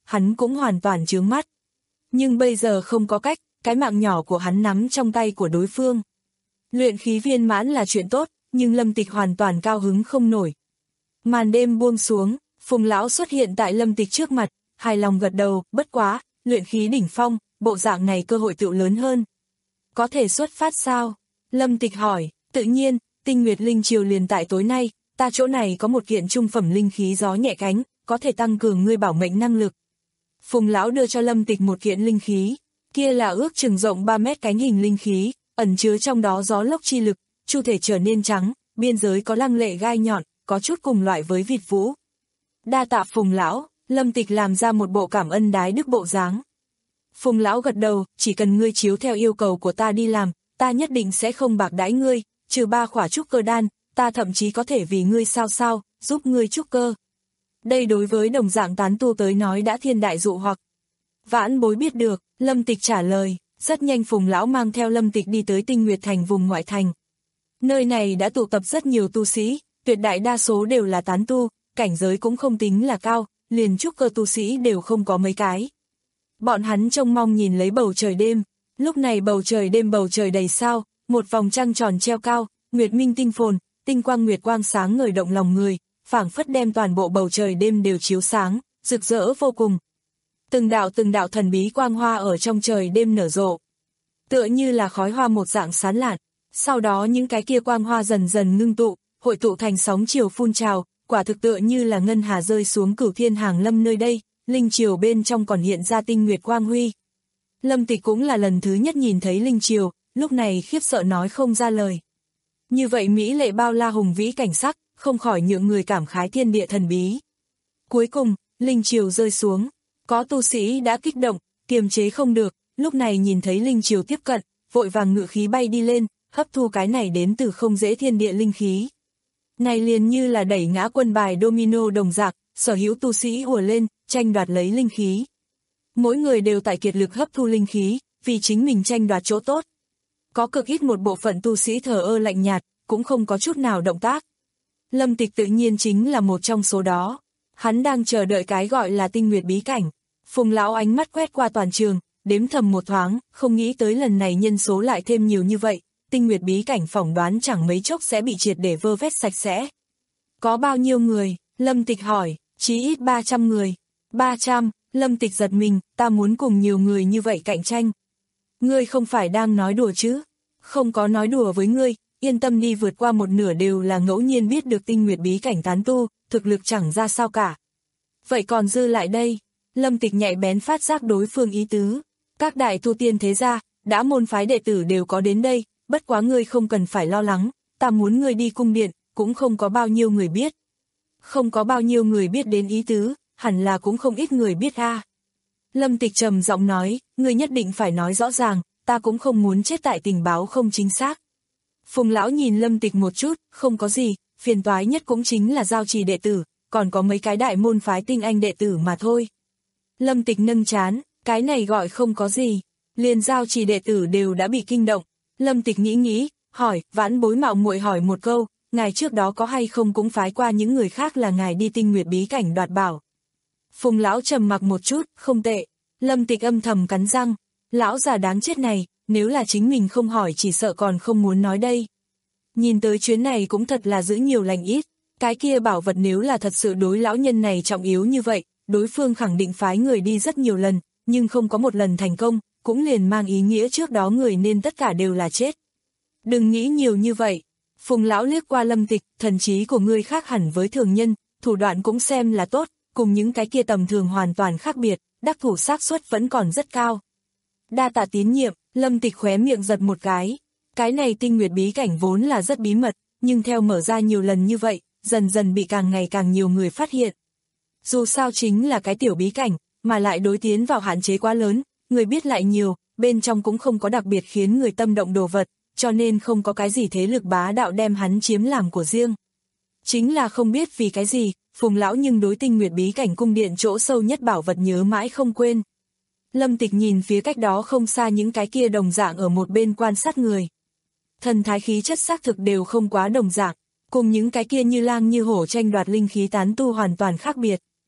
hắn cũng hoàn toàn chướng mắt. Nhưng bây giờ không có cách, cái mạng nhỏ của hắn nắm trong tay của đối phương. Luyện khí viên mãn là chuyện tốt, nhưng Lâm Tịch hoàn toàn cao hứng không nổi. Màn đêm buông xuống, Phùng lão xuất hiện tại Lâm Tịch trước mặt, hài lòng gật đầu, bất quá, luyện khí đỉnh phong, bộ dạng này cơ hội tựu lớn hơn. Có thể xuất phát sao? Lâm Tịch hỏi, tự nhiên, tinh nguyệt linh triều liền tại tối nay, ta chỗ này có một kiện trung phẩm linh khí gió nhẹ cánh, có thể tăng cường ngươi bảo mệnh năng lực. Phùng lão đưa cho Lâm Tịch một kiện linh khí, kia là ước chừng rộng ba mét cánh hình linh khí, ẩn chứa trong đó gió lốc chi lực, chu thể trở nên trắng, biên giới có lăng lệ gai nhọn, có chút cùng loại với vịt vũ. Đa tạ Phùng lão, Lâm Tịch làm ra một bộ cảm ân đái đức bộ dáng. Phùng lão gật đầu, chỉ cần ngươi chiếu theo yêu cầu của ta đi làm, ta nhất định sẽ không bạc đãi ngươi, trừ ba khỏa trúc cơ đan, ta thậm chí có thể vì ngươi sao sao, giúp ngươi trúc cơ. Đây đối với đồng dạng tán tu tới nói đã thiên đại dụ hoặc. Vãn bối biết được, Lâm Tịch trả lời, rất nhanh Phùng lão mang theo Lâm Tịch đi tới Tinh Nguyệt Thành vùng ngoại thành. Nơi này đã tụ tập rất nhiều tu sĩ, tuyệt đại đa số đều là tán tu, cảnh giới cũng không tính là cao, liền trúc cơ tu sĩ đều không có mấy cái. Bọn hắn trông mong nhìn lấy bầu trời đêm, lúc này bầu trời đêm bầu trời đầy sao, một vòng trăng tròn treo cao, nguyệt minh tinh phồn, tinh quang nguyệt quang sáng ngời động lòng người, phảng phất đem toàn bộ bầu trời đêm đều chiếu sáng, rực rỡ vô cùng. Từng đạo từng đạo thần bí quang hoa ở trong trời đêm nở rộ, tựa như là khói hoa một dạng sán lạn, sau đó những cái kia quang hoa dần dần ngưng tụ, hội tụ thành sóng chiều phun trào, quả thực tựa như là ngân hà rơi xuống cửu thiên hàng lâm nơi đây, linh triều bên trong còn hiện ra tinh nguyệt quang huy. Lâm Tịch cũng là lần thứ nhất nhìn thấy linh triều, lúc này khiếp sợ nói không ra lời. Như vậy mỹ lệ bao la hùng vĩ cảnh sắc, không khỏi nhượng người cảm khái thiên địa thần bí. Cuối cùng, linh triều rơi xuống, có tu sĩ đã kích động, kiềm chế không được, lúc này nhìn thấy linh triều tiếp cận, vội vàng ngự khí bay đi lên, hấp thu cái này đến từ không dễ thiên địa linh khí. Này liền như là đẩy ngã quân bài domino đồng dạng, sở hữu tu sĩ ùa lên, tranh đoạt lấy linh khí. Mỗi người đều tại kiệt lực hấp thu linh khí, vì chính mình tranh đoạt chỗ tốt. Có cực ít một bộ phận tu sĩ thờ ơ lạnh nhạt, cũng không có chút nào động tác. Lâm Tịch tự nhiên chính là một trong số đó. Hắn đang chờ đợi cái gọi là tinh nguyệt bí cảnh. Phùng lão ánh mắt quét qua toàn trường, đếm thầm một thoáng, không nghĩ tới lần này nhân số lại thêm nhiều như vậy. Tinh nguyệt bí cảnh phỏng đoán chẳng mấy chốc sẽ bị triệt để vơ vét sạch sẽ. Có bao nhiêu người? Lâm Tịch hỏi, chí ít ba trăm người. ba trăm, Lâm Tịch giật mình, ta muốn cùng nhiều người như vậy cạnh tranh. Ngươi không phải đang nói đùa chứ? Không có nói đùa với ngươi, yên tâm đi, vượt qua một nửa đều là ngẫu nhiên biết được tinh nguyệt bí cảnh tán tu, thực lực chẳng ra sao cả. Vậy còn dư lại đây? Lâm Tịch nhạy bén phát giác đối phương ý tứ. Các đại tu tiên thế gia, đã môn phái đệ tử đều có đến đây, bất quá ngươi không cần phải lo lắng, ta muốn ngươi đi cung điện, cũng không có bao nhiêu người biết. Không có bao nhiêu người biết đến ý tứ, hẳn là cũng không ít người biết a. Lâm Tịch trầm giọng nói, ngươi nhất định phải nói rõ ràng, ta cũng không muốn chết tại tình báo không chính xác. Phùng lão nhìn Lâm Tịch một chút, không có gì, phiền toái nhất cũng chính là giao trì đệ tử, còn có mấy cái đại môn phái tinh anh đệ tử mà thôi. Lâm Tịch nâng trán, cái này gọi không có gì, liền giao trì đệ tử đều đã bị kinh động. Lâm Tịch nghĩ nghĩ, hỏi, vãn bối mạo muội hỏi một câu, ngài trước đó có hay không cũng phái qua những người khác là ngài đi tinh nguyệt bí cảnh đoạt bảo. Phùng lão trầm mặc một chút, không tệ. Lâm Tịch âm thầm cắn răng, lão già đáng chết này, nếu là chính mình không hỏi chỉ sợ còn không muốn nói đây. Nhìn tới chuyến này cũng thật là giữ nhiều lành ít, cái kia bảo vật nếu là thật sự đối lão nhân này trọng yếu như vậy, đối phương khẳng định phái người đi rất nhiều lần, nhưng không có một lần thành công, cũng liền mang ý nghĩa trước đó người nên tất cả đều là chết. Đừng nghĩ nhiều như vậy. Phùng lão liếc qua Lâm Tịch, thần trí của ngươi khác hẳn với thường nhân, thủ đoạn cũng xem là tốt, cùng những cái kia tầm thường hoàn toàn khác biệt, đắc thủ xác suất vẫn còn rất cao. Đa tạ tín nhiệm, Lâm Tịch khóe miệng giật một cái. Cái này tinh nguyệt bí cảnh vốn là rất bí mật, nhưng theo mở ra nhiều lần như vậy, dần dần bị càng ngày càng nhiều người phát hiện. Dù sao chính là cái tiểu bí cảnh, mà lại đối tiến vào hạn chế quá lớn, người biết lại nhiều, bên trong cũng không có đặc biệt khiến người tâm động đồ vật, cho nên không có cái gì thế lực bá đạo đem hắn chiếm làm của riêng. Chính là không biết vì cái gì, Phùng lão nhưng đối tinh nguyệt bí cảnh cung điện chỗ sâu nhất bảo vật nhớ mãi không quên. Lâm Tịch nhìn phía cách đó không xa những cái kia đồng dạng ở một bên quan sát người. Thần thái khí chất xác thực đều không quá đồng dạng, cùng những cái kia như lang như hổ tranh đoạt linh khí tán tu hoàn toàn khác biệt.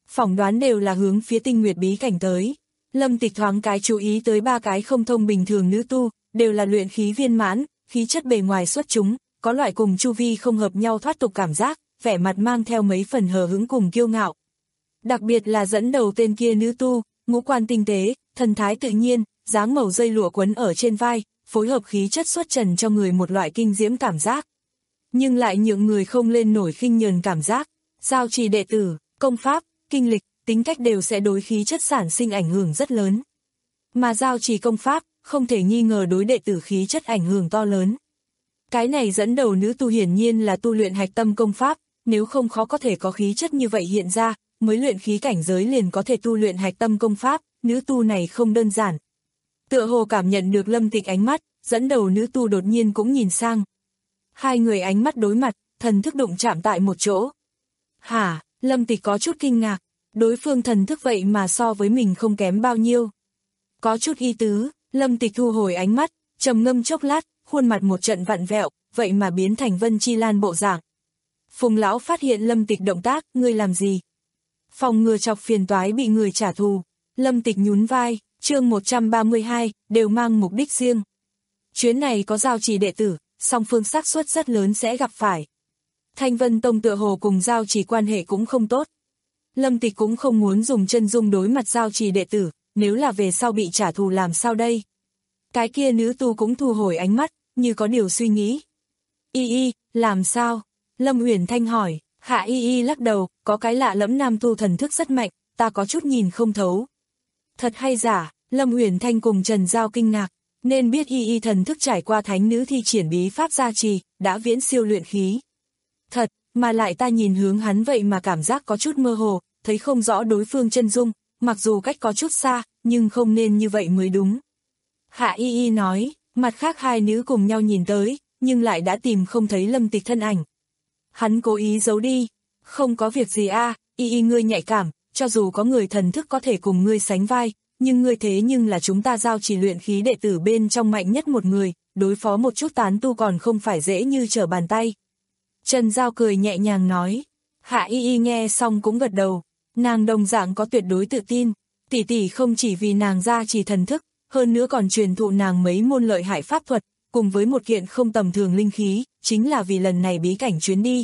phỏng đoán đều là hướng phía Tinh Nguyệt bí cảnh tới. Lâm Tịch thoáng cái chú ý tới ba cái không thông bình thường nữ tu, đều là luyện khí viên mãn, khí chất bề ngoài xuất chúng, có loại cùng chu vi không hợp nhau thoát tục cảm giác, vẻ mặt mang theo mấy phần hờ hững cùng kiêu ngạo. Đặc biệt là dẫn đầu tên kia nữ tu, ngũ quan tinh tế, thần thái tự nhiên, dáng màu dây lụa quấn ở trên vai, phối hợp khí chất xuất trần cho người một loại kinh diễm cảm giác. Nhưng lại nhượng người không lên nổi khinh nhờn cảm giác. Giao trì đệ tử, công pháp, kinh lịch, tính cách đều sẽ đối khí chất sản sinh ảnh hưởng rất lớn. Mà giao trì công pháp, không thể nghi ngờ đối đệ tử khí chất ảnh hưởng to lớn. Cái này dẫn đầu nữ tu hiển nhiên là tu luyện hạch tâm công pháp, nếu không khó có thể có khí chất như vậy hiện ra, mới luyện khí cảnh giới liền có thể tu luyện hạch tâm công pháp, nữ tu này không đơn giản. Tựa hồ cảm nhận được Lâm Tịch ánh mắt, dẫn đầu nữ tu đột nhiên cũng nhìn sang. Hai người ánh mắt đối mặt, thần thức đụng chạm tại một chỗ. Hả, Lâm Tịch có chút kinh ngạc, đối phương thần thức vậy mà so với mình không kém bao nhiêu. Có chút ý tứ, Lâm Tịch thu hồi ánh mắt, trầm ngâm chốc lát, khuôn mặt một trận vặn vẹo, vậy mà biến thành Vân Chi Lan bộ dạng. Phùng lão phát hiện Lâm Tịch động tác, ngươi làm gì? Phòng ngừa chọc phiền toái bị người trả thù. Lâm Tịch nhún vai, chương một trăm ba mươi hai, đều mang mục đích riêng. Chuyến này có giao trì đệ tử, song phương xác suất rất lớn sẽ gặp phải. Thanh Vân Tông tựa hồ cùng giao trì quan hệ cũng không tốt. Lâm Tịch cũng không muốn dùng chân dung đối mặt giao trì đệ tử, nếu là về sau bị trả thù làm sao đây? Cái kia nữ tu cũng thu hồi ánh mắt, như có điều suy nghĩ. Y y, làm sao? Lâm Uyển Thanh hỏi. Hạ Y Y lắc đầu, có cái lạ lẫm nam tu thần thức rất mạnh, ta có chút nhìn không thấu. Thật hay giả? Lâm Uyển Thanh cùng Trần Giao kinh ngạc, nên biết Y Y thần thức trải qua thánh nữ thi triển bí pháp gia trì, đã viễn siêu luyện khí. Thật, mà lại ta nhìn hướng hắn vậy mà cảm giác có chút mơ hồ, thấy không rõ đối phương chân dung, mặc dù cách có chút xa, nhưng không nên như vậy mới đúng. Hạ Y Y nói, mặt khác hai nữ cùng nhau nhìn tới, nhưng lại đã tìm không thấy Lâm Tịch thân ảnh. Hắn cố ý giấu đi, không có việc gì a, à, Y Y ngươi nhạy cảm, cho dù có người thần thức có thể cùng ngươi sánh vai, nhưng ngươi thế nhưng là chúng ta giao trì luyện khí đệ tử bên trong mạnh nhất một người, đối phó một chút tán tu còn không phải dễ như trở bàn tay. Trần Giao cười nhẹ nhàng nói, Hạ Y Y nghe xong cũng gật đầu, nàng đồng dạng có tuyệt đối tự tin, tỷ tỷ không chỉ vì nàng gia trì thần thức, hơn nữa còn truyền thụ nàng mấy môn lợi hại pháp thuật, cùng với một kiện không tầm thường linh khí, chính là vì lần này bí cảnh chuyến đi.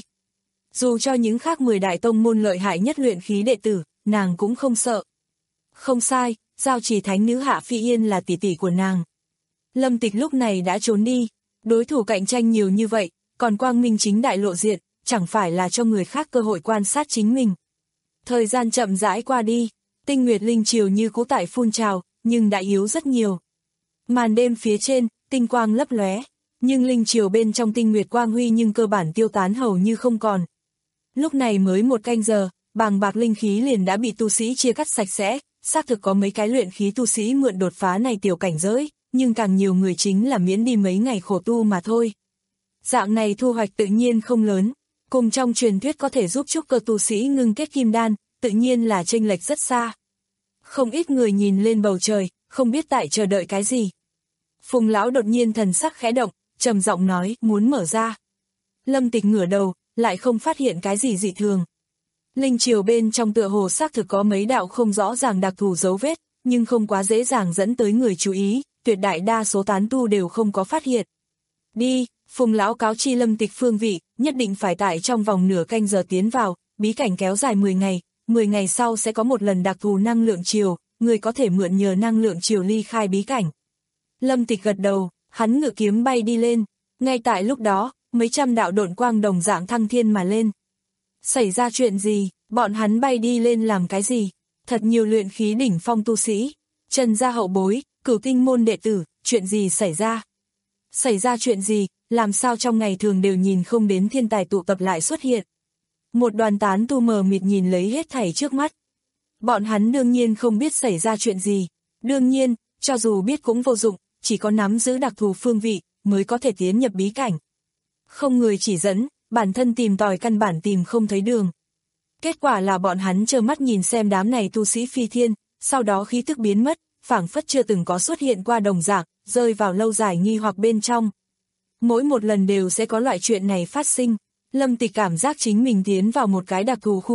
Dù cho những khác mười đại tông môn lợi hại nhất luyện khí đệ tử, nàng cũng không sợ. Không sai, giao trì thánh nữ Hạ Phi Yên là tỷ tỷ của nàng. Lâm Tịch lúc này đã trốn đi, đối thủ cạnh tranh nhiều như vậy, còn quang minh chính đại lộ diện, chẳng phải là cho người khác cơ hội quan sát chính mình. Thời gian chậm rãi qua đi, tinh nguyệt linh triều như cũ tại phun trào, nhưng đã yếu rất nhiều. Màn đêm phía trên, tinh quang lấp lóe, nhưng linh triều bên trong tinh nguyệt quang huy nhưng cơ bản tiêu tán hầu như không còn. Lúc này mới một canh giờ, bàng bạc linh khí liền đã bị tu sĩ chia cắt sạch sẽ, xác thực có mấy cái luyện khí tu sĩ mượn đột phá này tiểu cảnh giới, nhưng càng nhiều người chính là miễn đi mấy ngày khổ tu mà thôi. Dạng này thu hoạch tự nhiên không lớn, cùng trong truyền thuyết có thể giúp trúc cơ tu sĩ ngưng kết kim đan, tự nhiên là chênh lệch rất xa. Không ít người nhìn lên bầu trời, không biết tại chờ đợi cái gì. Phùng lão đột nhiên thần sắc khẽ động, trầm giọng nói, muốn mở ra. Lâm Tịch ngửa đầu, lại không phát hiện cái gì dị thường. Linh triều bên trong tựa hồ xác thực có mấy đạo không rõ ràng đặc thù dấu vết, nhưng không quá dễ dàng dẫn tới người chú ý, tuyệt đại đa số tán tu đều không có phát hiện. Đi, Phùng lão cáo chi Lâm Tịch phương vị, nhất định phải tại trong vòng nửa canh giờ tiến vào, bí cảnh kéo dài mười ngày, mười ngày sau sẽ có một lần đặc thù năng lượng triều, người có thể mượn nhờ năng lượng triều ly khai bí cảnh. Lâm Tịch gật đầu, hắn ngự kiếm bay đi lên, ngay tại lúc đó, mấy trăm đạo độn quang đồng dạng thăng thiên mà lên. Xảy ra chuyện gì, bọn hắn bay đi lên làm cái gì? Thật nhiều luyện khí đỉnh phong tu sĩ, Trần gia hậu bối, Cửu Tinh môn đệ tử, chuyện gì xảy ra? Xảy ra chuyện gì, làm sao trong ngày thường đều nhìn không đến thiên tài tụ tập lại xuất hiện? Một đoàn tán tu mờ mịt nhìn lấy hết thảy trước mắt. Bọn hắn đương nhiên không biết xảy ra chuyện gì, đương nhiên, cho dù biết cũng vô dụng, chỉ có nắm giữ đặc thù phương vị, mới có thể tiến nhập bí cảnh. Không người chỉ dẫn, bản thân tìm tòi căn bản tìm không thấy đường. Kết quả là bọn hắn trơ mắt nhìn xem đám này tu sĩ phi thiên, sau đó khí tức biến mất, phảng phất chưa từng có xuất hiện qua đồng dạng, rơi vào lâu dài nghi hoặc bên trong. Mỗi một lần đều sẽ có loại chuyện này phát sinh. Lâm Tịch cảm giác chính mình tiến vào một cái đặc thù khu vực,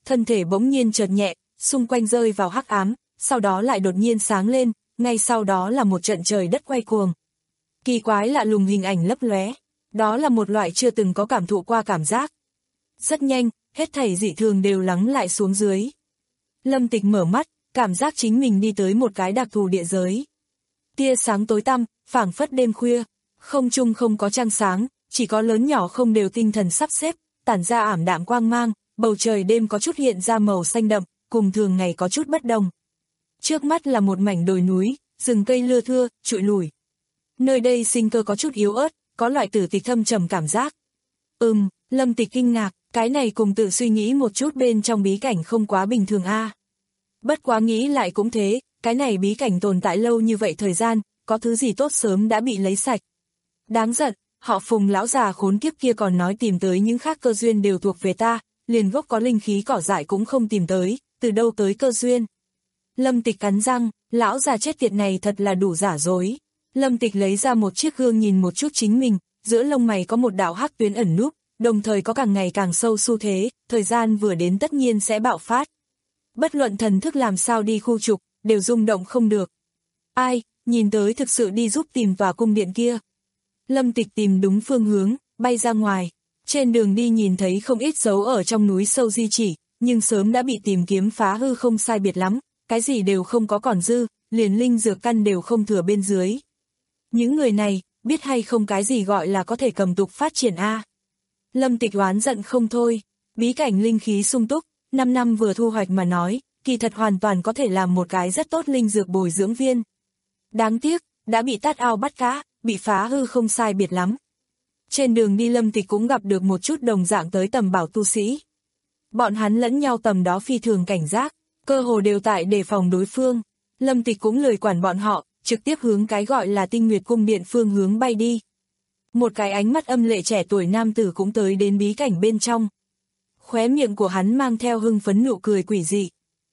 thân thể bỗng nhiên chợt nhẹ, xung quanh rơi vào hắc ám, sau đó lại đột nhiên sáng lên, ngay sau đó là một trận trời đất quay cuồng. Kỳ quái lạ lùng hình ảnh lấp lóe, đó là một loại chưa từng có cảm thụ qua cảm giác. Rất nhanh, hết thảy dị thường đều lắng lại xuống dưới. Lâm Tịch mở mắt, cảm giác chính mình đi tới một cái đặc thù địa giới. Tia sáng tối tăm, phảng phất đêm khuya, không trung không có trăng sáng, chỉ có lớn nhỏ không đều tinh thần sắp xếp, tản ra ảm đạm quang mang, bầu trời đêm có chút hiện ra màu xanh đậm, cùng thường ngày có chút bất đồng. Trước mắt là một mảnh đồi núi, rừng cây lưa thưa, trụi lủi. Nơi đây sinh cơ có chút yếu ớt, có loại tử tịch thâm trầm cảm giác. Ừm, Lâm Tịch kinh ngạc, cái này cùng tự suy nghĩ một chút bên trong bí cảnh không quá bình thường a. Bất quá nghĩ lại cũng thế, cái này bí cảnh tồn tại lâu như vậy thời gian, có thứ gì tốt sớm đã bị lấy sạch. Đáng giận, họ Phùng lão già khốn kiếp kia còn nói tìm tới những khác cơ duyên đều thuộc về ta, liền gốc có linh khí cỏ dại cũng không tìm tới, từ đâu tới cơ duyên. Lâm Tịch cắn răng, lão già chết tiệt này thật là đủ giả dối. Lâm Tịch lấy ra một chiếc gương nhìn một chút chính mình, giữa lông mày có một đạo hắc tuyến ẩn núp, đồng thời có càng ngày càng sâu xu thế, thời gian vừa đến tất nhiên sẽ bạo phát. Bất luận thần thức làm sao đi khu trục, đều rung động không được. Ai, nhìn tới thực sự đi giúp tìm tòa cung điện kia. Lâm Tịch tìm đúng phương hướng, bay ra ngoài. Trên đường đi nhìn thấy không ít dấu ở trong núi sâu di chỉ, nhưng sớm đã bị tìm kiếm phá hư không sai biệt lắm, cái gì đều không có còn dư, liền linh dược căn đều không thừa bên dưới. Những người này, biết hay không cái gì gọi là có thể cầm tục phát triển a. Lâm Tịch oán giận không thôi, bí cảnh linh khí sung túc, năm năm vừa thu hoạch mà nói, kỳ thật hoàn toàn có thể làm một cái rất tốt linh dược bồi dưỡng viên. Đáng tiếc, đã bị tát ao bắt cá, bị phá hư không sai biệt lắm. Trên đường đi Lâm Tịch cũng gặp được một chút đồng dạng tới tầm bảo tu sĩ. Bọn hắn lẫn nhau tầm đó phi thường cảnh giác, cơ hồ đều tại đề phòng đối phương. Lâm Tịch cũng lười quản bọn họ, trực tiếp hướng cái gọi là Tinh Nguyệt cung điện phương hướng bay đi. Một cái ánh mắt âm lệ trẻ tuổi nam tử cũng tới đến bí cảnh bên trong. Khóe miệng của hắn mang theo hưng phấn nụ cười quỷ dị.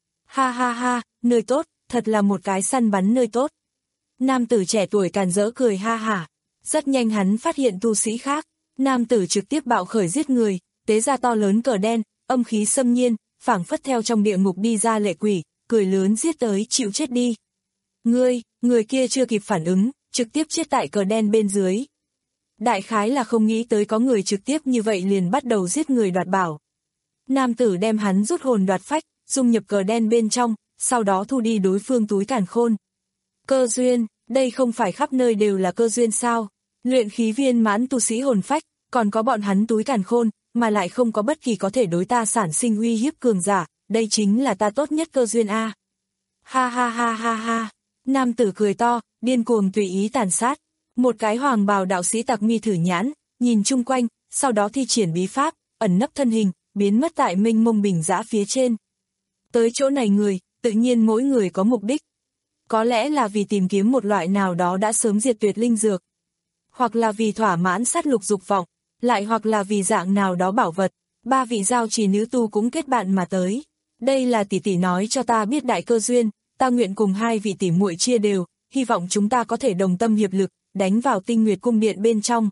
Ha ha ha, nơi tốt, thật là một cái săn bắn nơi tốt. Nam tử trẻ tuổi càn rỡ cười ha hả. Rất nhanh hắn phát hiện tu sĩ khác. Nam tử trực tiếp bạo khởi giết người, tế ra to lớn cờ đen, âm khí xâm nhiên, phảng phất theo trong địa ngục đi ra lệ quỷ, cười lớn giết tới chịu chết đi. Ngươi, người kia chưa kịp phản ứng, trực tiếp chết tại cờ đen bên dưới. Đại khái là không nghĩ tới có người trực tiếp như vậy liền bắt đầu giết người đoạt bảo. Nam tử đem hắn rút hồn đoạt phách, dung nhập cờ đen bên trong, sau đó thu đi đối phương túi càn khôn. Cơ duyên, đây không phải khắp nơi đều là cơ duyên sao? Luyện khí viên mãn tu sĩ hồn phách, còn có bọn hắn túi càn khôn, mà lại không có bất kỳ có thể đối ta sản sinh uy hiếp cường giả, đây chính là ta tốt nhất cơ duyên a. Ha ha ha ha ha. Nam tử cười to, điên cuồng tùy ý tàn sát. Một cái hoàng bào đạo sĩ tặc mi thử nhãn, nhìn chung quanh, sau đó thi triển bí pháp, ẩn nấp thân hình, biến mất tại mênh mông bình dã phía trên. Tới chỗ này người, tự nhiên mỗi người có mục đích. Có lẽ là vì tìm kiếm một loại nào đó đã sớm diệt tuyệt linh dược. Hoặc là vì thỏa mãn sát lục dục vọng, lại hoặc là vì dạng nào đó bảo vật. Ba vị giao trì nữ tu cũng kết bạn mà tới. Đây là tỷ tỷ nói cho ta biết đại cơ duyên, ta nguyện cùng hai vị tỷ muội chia đều, hy vọng chúng ta có thể đồng tâm hiệp lực, đánh vào Tinh Nguyệt cung điện bên trong.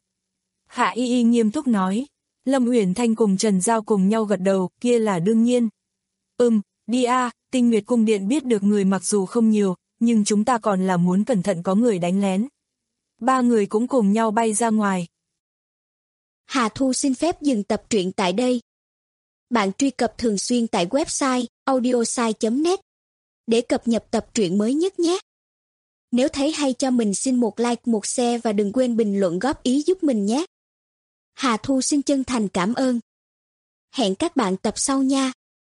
Hạ Y Y nghiêm túc nói. Lâm Uyển Thanh cùng Trần Giao cùng nhau gật đầu, kia là đương nhiên. Ừm, đi a, Tinh Nguyệt cung điện biết được người mặc dù không nhiều, nhưng chúng ta còn là muốn cẩn thận có người đánh lén. Ba người cũng cùng nhau bay ra ngoài. Hà Thu xin phép dừng tập truyện tại đây. Bạn truy cập thường xuyên tại website audiosai chấm net để cập nhật tập truyện mới nhất nhé. Nếu thấy hay cho mình xin một like, một share và đừng quên bình luận góp ý giúp mình nhé. Hà Thu xin chân thành cảm ơn. Hẹn các bạn tập sau nha.